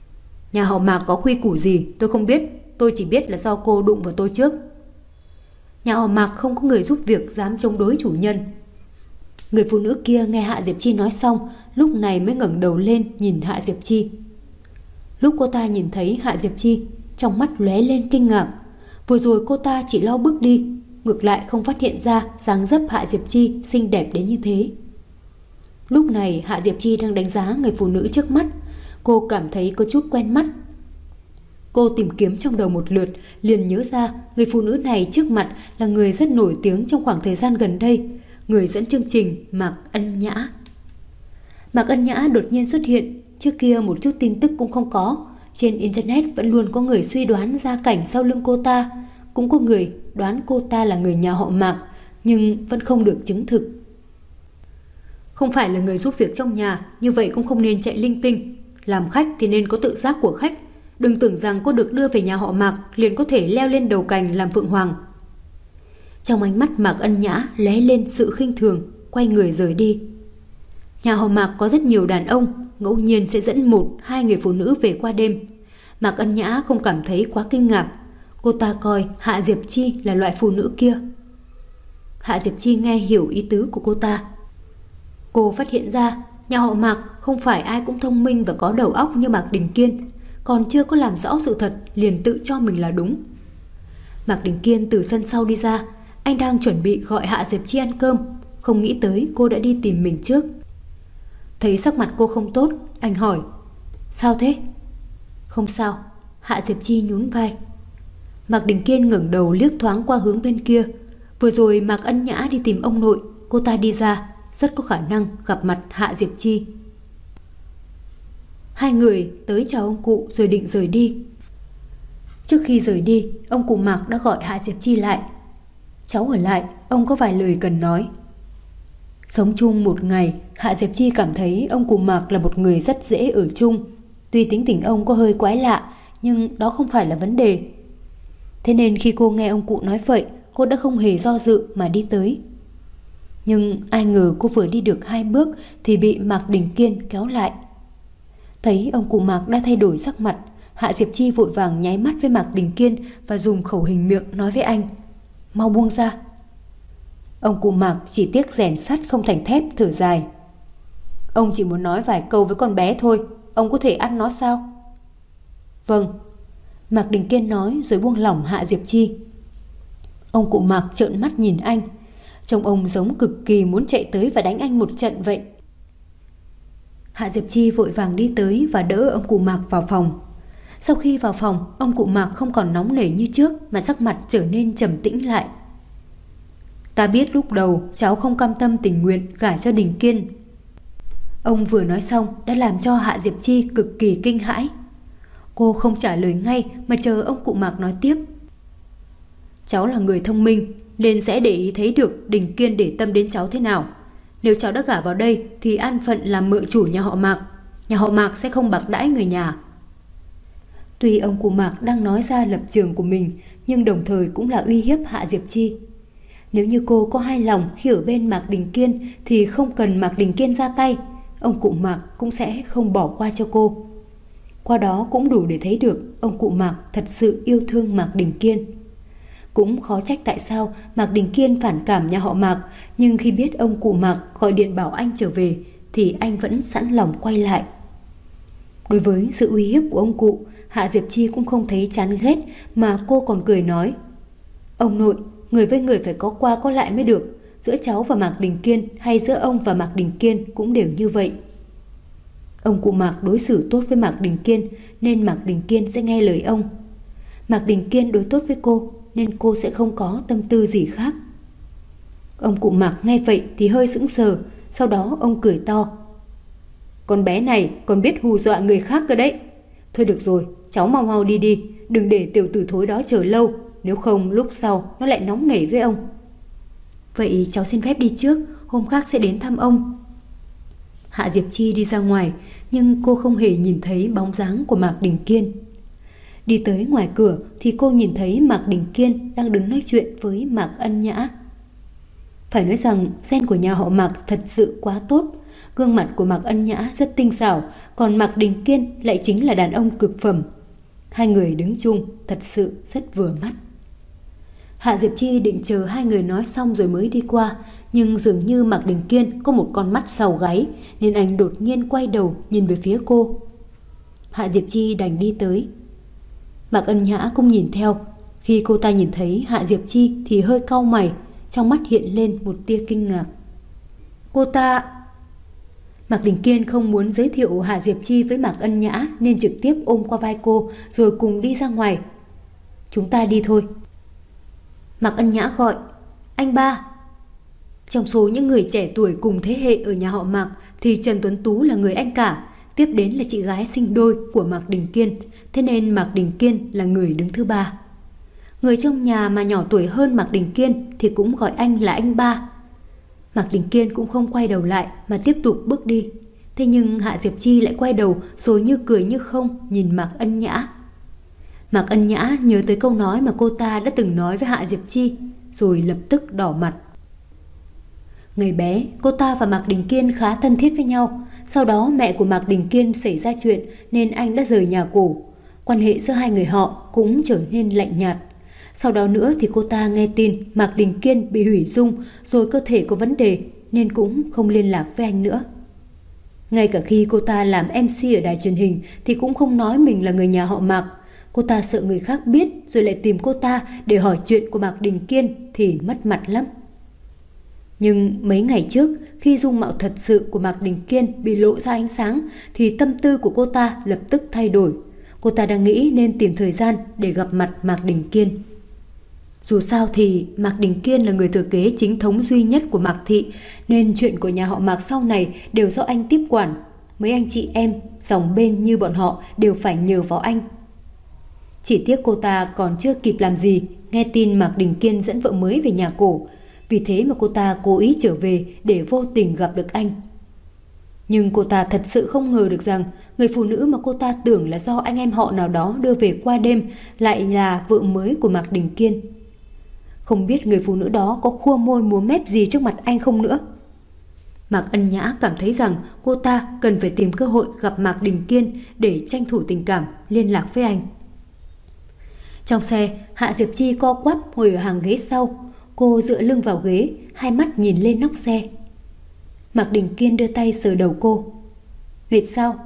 Nhà họ Mạc có quy củ gì tôi không biết, tôi chỉ biết là do cô đụng vào tôi trước. Nhà họ Mạc không có người giúp việc dám chống đối chủ nhân. Người phụ nữ kia nghe Hạ Diệp Chi nói xong, lúc này mới ngẩng đầu lên nhìn Hạ Diệp Chi. Lúc cô ta nhìn thấy Hạ Diệp Chi, trong mắt lóe lên kinh ngạc. Vừa rồi cô ta chỉ lo bước đi, ngược lại không phát hiện ra dáng dấp Hạ Diệp Chi xinh đẹp đến như thế. Lúc này Hạ Diệp Chi đang đánh giá người phụ nữ trước mắt. Cô cảm thấy có chút quen mắt. Cô tìm kiếm trong đầu một lượt, liền nhớ ra người phụ nữ này trước mặt là người rất nổi tiếng trong khoảng thời gian gần đây, người dẫn chương trình Mạc Ân Nhã. Mạc Ân Nhã đột nhiên xuất hiện, trước kia một chút tin tức cũng không có. Trên Internet vẫn luôn có người suy đoán gia cảnh sau lưng cô ta, cũng có người đoán cô ta là người nhà họ Mạc, nhưng vẫn không được chứng thực. Không phải là người giúp việc trong nhà, như vậy cũng không nên chạy linh tinh. Làm khách thì nên có tự giác của khách. Đừng tưởng rằng cô được đưa về nhà họ Mạc liền có thể leo lên đầu cành làm phượng hoàng. Trong ánh mắt Mạc Ân Nhã lóe lên sự khinh thường, quay người rời đi. Nhà họ Mạc có rất nhiều đàn ông, ngẫu nhiên sẽ dẫn một, hai người phụ nữ về qua đêm. Mạc Ân Nhã không cảm thấy quá kinh ngạc. Cô ta coi Hạ Diệp Chi là loại phụ nữ kia. Hạ Diệp Chi nghe hiểu ý tứ của cô ta. Cô phát hiện ra nhà họ Mạc không phải ai cũng thông minh và có đầu óc như Mạc Đình Kiên, còn chưa có làm rõ sự thật liền tự cho mình là đúng. Mạc Đình Kiên từ sân sau đi ra, anh đang chuẩn bị gọi Hạ Diệp Chi ăn cơm, không nghĩ tới cô đã đi tìm mình trước. Thấy sắc mặt cô không tốt, anh hỏi: sao thế? Không sao, Hạ Diệp Chi nhún vai. Mạc Đình Kiên ngẩng đầu liếc thoáng qua hướng bên kia. Vừa rồi Mạc Ân Nhã đi tìm ông nội, cô ta đi ra, rất có khả năng gặp mặt Hạ Diệp Chi. Hai người tới chào ông cụ rồi định rời đi. Trước khi rời đi, ông cụ Mạc đã gọi Hạ Diệp Chi lại. Cháu ở lại, ông có vài lời cần nói. Sống chung một ngày, Hạ Diệp Chi cảm thấy ông cụ Mạc là một người rất dễ ở chung. Tuy tính tình ông có hơi quái lạ, nhưng đó không phải là vấn đề. Thế nên khi cô nghe ông cụ nói vậy, cô đã không hề do dự mà đi tới. Nhưng ai ngờ cô vừa đi được hai bước thì bị Mạc Đình Kiên kéo lại. Thấy ông cụ Mạc đã thay đổi sắc mặt, Hạ Diệp Chi vội vàng nháy mắt với Mạc Đình Kiên và dùng khẩu hình miệng nói với anh: mau buông ra. Ông cụ Mạc chỉ tiếc rèn sắt không thành thép, thở dài: ông chỉ muốn nói vài câu với con bé thôi, ông có thể ăn nó sao? Vâng, Mạc Đình Kiên nói rồi buông lỏng Hạ Diệp Chi. Ông cụ Mạc trợn mắt nhìn anh, trông ông giống cực kỳ muốn chạy tới và đánh anh một trận vậy. Hạ Diệp Chi vội vàng đi tới và đỡ ông cụ Mạc vào phòng. Sau khi vào phòng, ông cụ Mạc không còn nóng nảy như trước mà sắc mặt trở nên trầm tĩnh lại. Ta biết lúc đầu cháu không cam tâm tình nguyện gả cho Đình Kiên. Ông vừa nói xong đã làm cho Hạ Diệp Chi cực kỳ kinh hãi. Cô không trả lời ngay mà chờ ông cụ Mạc nói tiếp. Cháu là người thông minh nên sẽ để ý thấy được Đình Kiên để tâm đến cháu thế nào. Nếu cháu đã gả vào đây thì an phận làm mợ chủ nhà họ Mạc. Nhà họ Mạc sẽ không bạc đãi người nhà. Tuy ông cụ Mạc đang nói ra lập trường của mình, nhưng đồng thời cũng là uy hiếp Hạ Diệp Chi. Nếu như cô có hai lòng khi ở bên Mạc Đình Kiên thì không cần Mạc Đình Kiên ra tay, ông cụ Mạc cũng sẽ không bỏ qua cho cô. Qua đó cũng đủ để thấy được ông cụ Mạc thật sự yêu thương Mạc Đình Kiên. Cũng khó trách tại sao Mạc Đình Kiên phản cảm nhà họ Mạc, nhưng khi biết ông cụ Mạc gọi điện bảo anh trở về thì anh vẫn sẵn lòng quay lại. Đối với sự uy hiếp của ông cụ, Hạ Diệp Chi cũng không thấy chán ghét mà cô còn cười nói: ông nội, người với người phải có qua có lại mới được. Giữa cháu và Mạc Đình Kiên hay giữa ông và Mạc Đình Kiên cũng đều như vậy. Ông cụ Mạc đối xử tốt với Mạc Đình Kiên nên Mạc Đình Kiên sẽ nghe lời ông. Mạc Đình Kiên đối tốt với cô nên cô sẽ không có tâm tư gì khác. Ông cụ Mạc nghe vậy thì hơi sững sờ, sau đó ông cười to: con bé này còn biết hù dọa người khác cơ đấy. Thôi được rồi, cháu mau mau đi đi, đừng để tiểu tử thối đó chờ lâu, nếu không lúc sau nó lại nóng nảy với ông. Vậy cháu xin phép đi trước, hôm khác sẽ đến thăm ông. Hạ Diệp Chi đi ra ngoài, nhưng cô không hề nhìn thấy bóng dáng của Mạc Đình Kiên. Đi tới ngoài cửa thì cô nhìn thấy Mạc Đình Kiên đang đứng nói chuyện với Mạc Ân Nhã. Phải nói rằng gen của nhà họ Mạc thật sự quá tốt. Gương mặt của Mạc Ân Nhã rất tinh xảo, còn Mạc Đình Kiên lại chính là đàn ông cực phẩm. Hai người đứng chung thật sự rất vừa mắt. Hạ Diệp Chi định chờ hai người nói xong rồi mới đi qua, nhưng dường như Mạc Đình Kiên có một con mắt sau gáy nên anh đột nhiên quay đầu nhìn về phía cô. Hạ Diệp Chi đành đi tới. Mạc Ân Nhã cũng nhìn theo. Khi cô ta nhìn thấy Hạ Diệp Chi thì hơi cau mày, trong mắt hiện lên một tia kinh ngạc. Cô ta... Mạc Đình Kiên không muốn giới thiệu Hạ Diệp Chi với Mạc Ân Nhã nên trực tiếp ôm qua vai cô rồi cùng đi ra ngoài. Chúng ta đi thôi. Mạc Ân Nhã gọi, anh ba. Trong số những người trẻ tuổi cùng thế hệ ở nhà họ Mạc thì Trần Tuấn Tú là người anh cả, tiếp đến là chị gái sinh đôi của Mạc Đình Kiên, thế nên Mạc Đình Kiên là người đứng thứ ba. Người trong nhà mà nhỏ tuổi hơn Mạc Đình Kiên thì cũng gọi anh là anh ba. Mạc Đình Kiên cũng không quay đầu lại mà tiếp tục bước đi. Thế nhưng Hạ Diệp Chi lại quay đầu rồi như cười như không nhìn Mạc Ân Nhã. Mạc Ân Nhã nhớ tới câu nói mà cô ta đã từng nói với Hạ Diệp Chi, rồi lập tức đỏ mặt. Ngày bé, cô ta và Mạc Đình Kiên khá thân thiết với nhau. Sau đó mẹ của Mạc Đình Kiên xảy ra chuyện nên anh đã rời nhà cổ. Quan hệ giữa hai người họ cũng trở nên lạnh nhạt. Sau đó nữa thì cô ta nghe tin Mạc Đình Kiên bị hủy dung rồi cơ thể có vấn đề nên cũng không liên lạc với anh nữa. Ngay cả khi cô ta làm em xê ở đài truyền hình thì cũng không nói mình là người nhà họ Mạc. Cô ta sợ người khác biết rồi lại tìm cô ta để hỏi chuyện của Mạc Đình Kiên thì mất mặt lắm. Nhưng mấy ngày trước, khi dung mạo thật sự của Mạc Đình Kiên bị lộ ra ánh sáng thì tâm tư của cô ta lập tức thay đổi. Cô ta đang nghĩ nên tìm thời gian để gặp mặt Mạc Đình Kiên. Dù sao thì Mạc Đình Kiên là người thừa kế chính thống duy nhất của Mạc Thị, nên chuyện của nhà họ Mạc sau này đều do anh tiếp quản. Mấy anh chị em, dòng bên như bọn họ đều phải nhờ vào anh. Chỉ tiếc cô ta còn chưa kịp làm gì, nghe tin Mạc Đình Kiên dẫn vợ mới về nhà cổ. Vì thế mà cô ta cố ý trở về để vô tình gặp được anh. Nhưng cô ta thật sự không ngờ được rằng người phụ nữ mà cô ta tưởng là do anh em họ nào đó đưa về qua đêm lại là vợ mới của Mạc Đình Kiên. Không biết người phụ nữ đó có khua môi múa mép gì trước mặt anh không nữa. Mạc Ân Nhã cảm thấy rằng cô ta cần phải tìm cơ hội gặp Mạc Đình Kiên để tranh thủ tình cảm liên lạc với anh. Trong xe, Hạ Diệp Chi co quắp ngồi ở hàng ghế sau. Cô dựa lưng vào ghế, hai mắt nhìn lên nóc xe. Mạc Đình Kiên đưa tay sờ đầu cô. Mệt sao?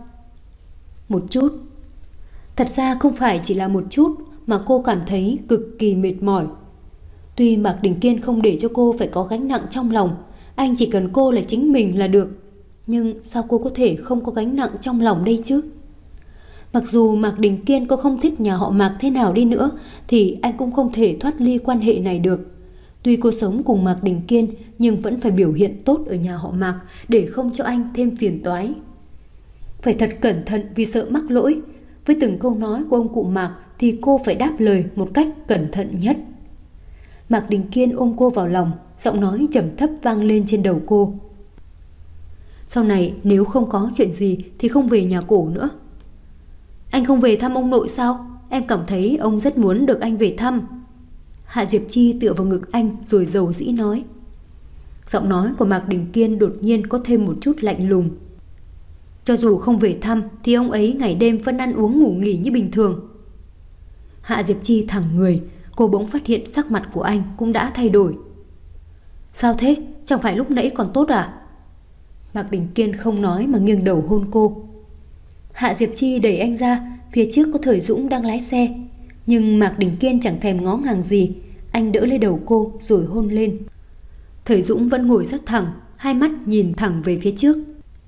Một chút. Thật ra không phải chỉ là một chút mà cô cảm thấy cực kỳ mệt mỏi. Tuy Mạc Đình Kiên không để cho cô phải có gánh nặng trong lòng, anh chỉ cần cô là chính mình là được. Nhưng sao cô có thể không có gánh nặng trong lòng đây chứ? Mặc dù Mạc Đình Kiên có không thích nhà họ Mạc thế nào đi nữa thì anh cũng không thể thoát ly quan hệ này được. Tuy cô sống cùng Mạc Đình Kiên nhưng vẫn phải biểu hiện tốt ở nhà họ Mạc để không cho anh thêm phiền toái. Phải thật cẩn thận vì sợ mắc lỗi. Với từng câu nói của ông cụ Mạc thì cô phải đáp lời một cách cẩn thận nhất. Mạc Đình Kiên ôm cô vào lòng, giọng nói trầm thấp vang lên trên đầu cô. Sau này nếu không có chuyện gì thì không về nhà cổ nữa. Anh không về thăm ông nội sao? Em cảm thấy ông rất muốn được anh về thăm. Hạ Diệp Chi tựa vào ngực anh rồi dầu dĩ nói. Giọng nói của Mạc Đình Kiên đột nhiên có thêm một chút lạnh lùng. Cho dù không về thăm thì ông ấy ngày đêm vẫn ăn uống ngủ nghỉ như bình thường. Hạ Diệp Chi thẳng người. Cô bỗng phát hiện sắc mặt của anh cũng đã thay đổi. Sao thế? Chẳng phải lúc nãy còn tốt à? Mạc Đình Kiên không nói mà nghiêng đầu hôn cô. Hạ Diệp Chi đẩy anh ra. Phía trước có Thời Dũng đang lái xe. Nhưng Mạc Đình Kiên chẳng thèm ngó ngàng gì. Anh đỡ lấy đầu cô rồi hôn lên. Thời Dũng vẫn ngồi rất thẳng, hai mắt nhìn thẳng về phía trước.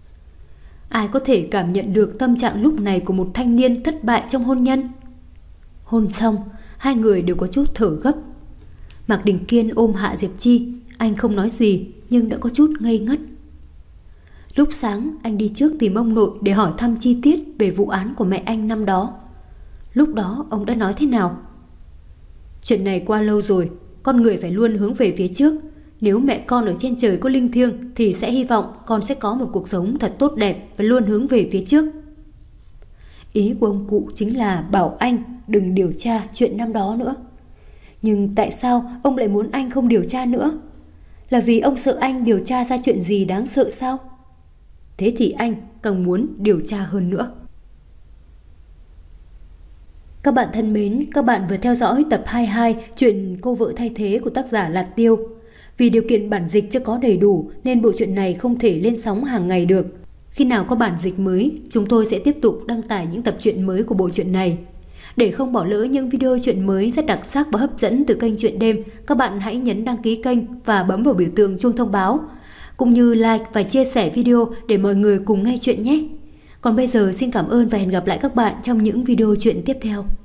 Ai có thể cảm nhận được tâm trạng lúc này của một thanh niên thất bại trong hôn nhân? Hôn xong, hai người đều có chút thở gấp. Mạc Đình Kiên ôm Hạ Diệp Chi. Anh không nói gì nhưng đã có chút ngây ngất. Lúc sáng anh đi trước tìm ông nội để hỏi thăm chi tiết về vụ án của mẹ anh năm đó. Lúc đó ông đã nói thế nào? Chuyện này qua lâu rồi, con người phải luôn hướng về phía trước. Nếu mẹ con ở trên trời có linh thiêng thì sẽ hy vọng con sẽ có một cuộc sống thật tốt đẹp và luôn hướng về phía trước. Ý của ông cụ chính là bảo anh đừng điều tra chuyện năm đó nữa. Nhưng tại sao ông lại muốn anh không điều tra nữa? Là vì ông sợ anh điều tra ra chuyện gì đáng sợ sao? Thế thì anh càng muốn điều tra hơn nữa. Các bạn thân mến, các bạn vừa theo dõi tập hai mươi hai chuyện Cô vợ thay thế của tác giả Lạt Tiêu. Vì điều kiện bản dịch chưa có đầy đủ nên bộ truyện này không thể lên sóng hàng ngày được. Khi nào có bản dịch mới, chúng tôi sẽ tiếp tục đăng tải những tập truyện mới của bộ truyện này. Để không bỏ lỡ những video truyện mới rất đặc sắc và hấp dẫn từ kênh Truyện Đêm, các bạn hãy nhấn đăng ký kênh và bấm vào biểu tượng chuông thông báo, cũng như like và chia sẻ video để mọi người cùng nghe chuyện nhé. Còn bây giờ xin cảm ơn và hẹn gặp lại các bạn trong những video truyện tiếp theo.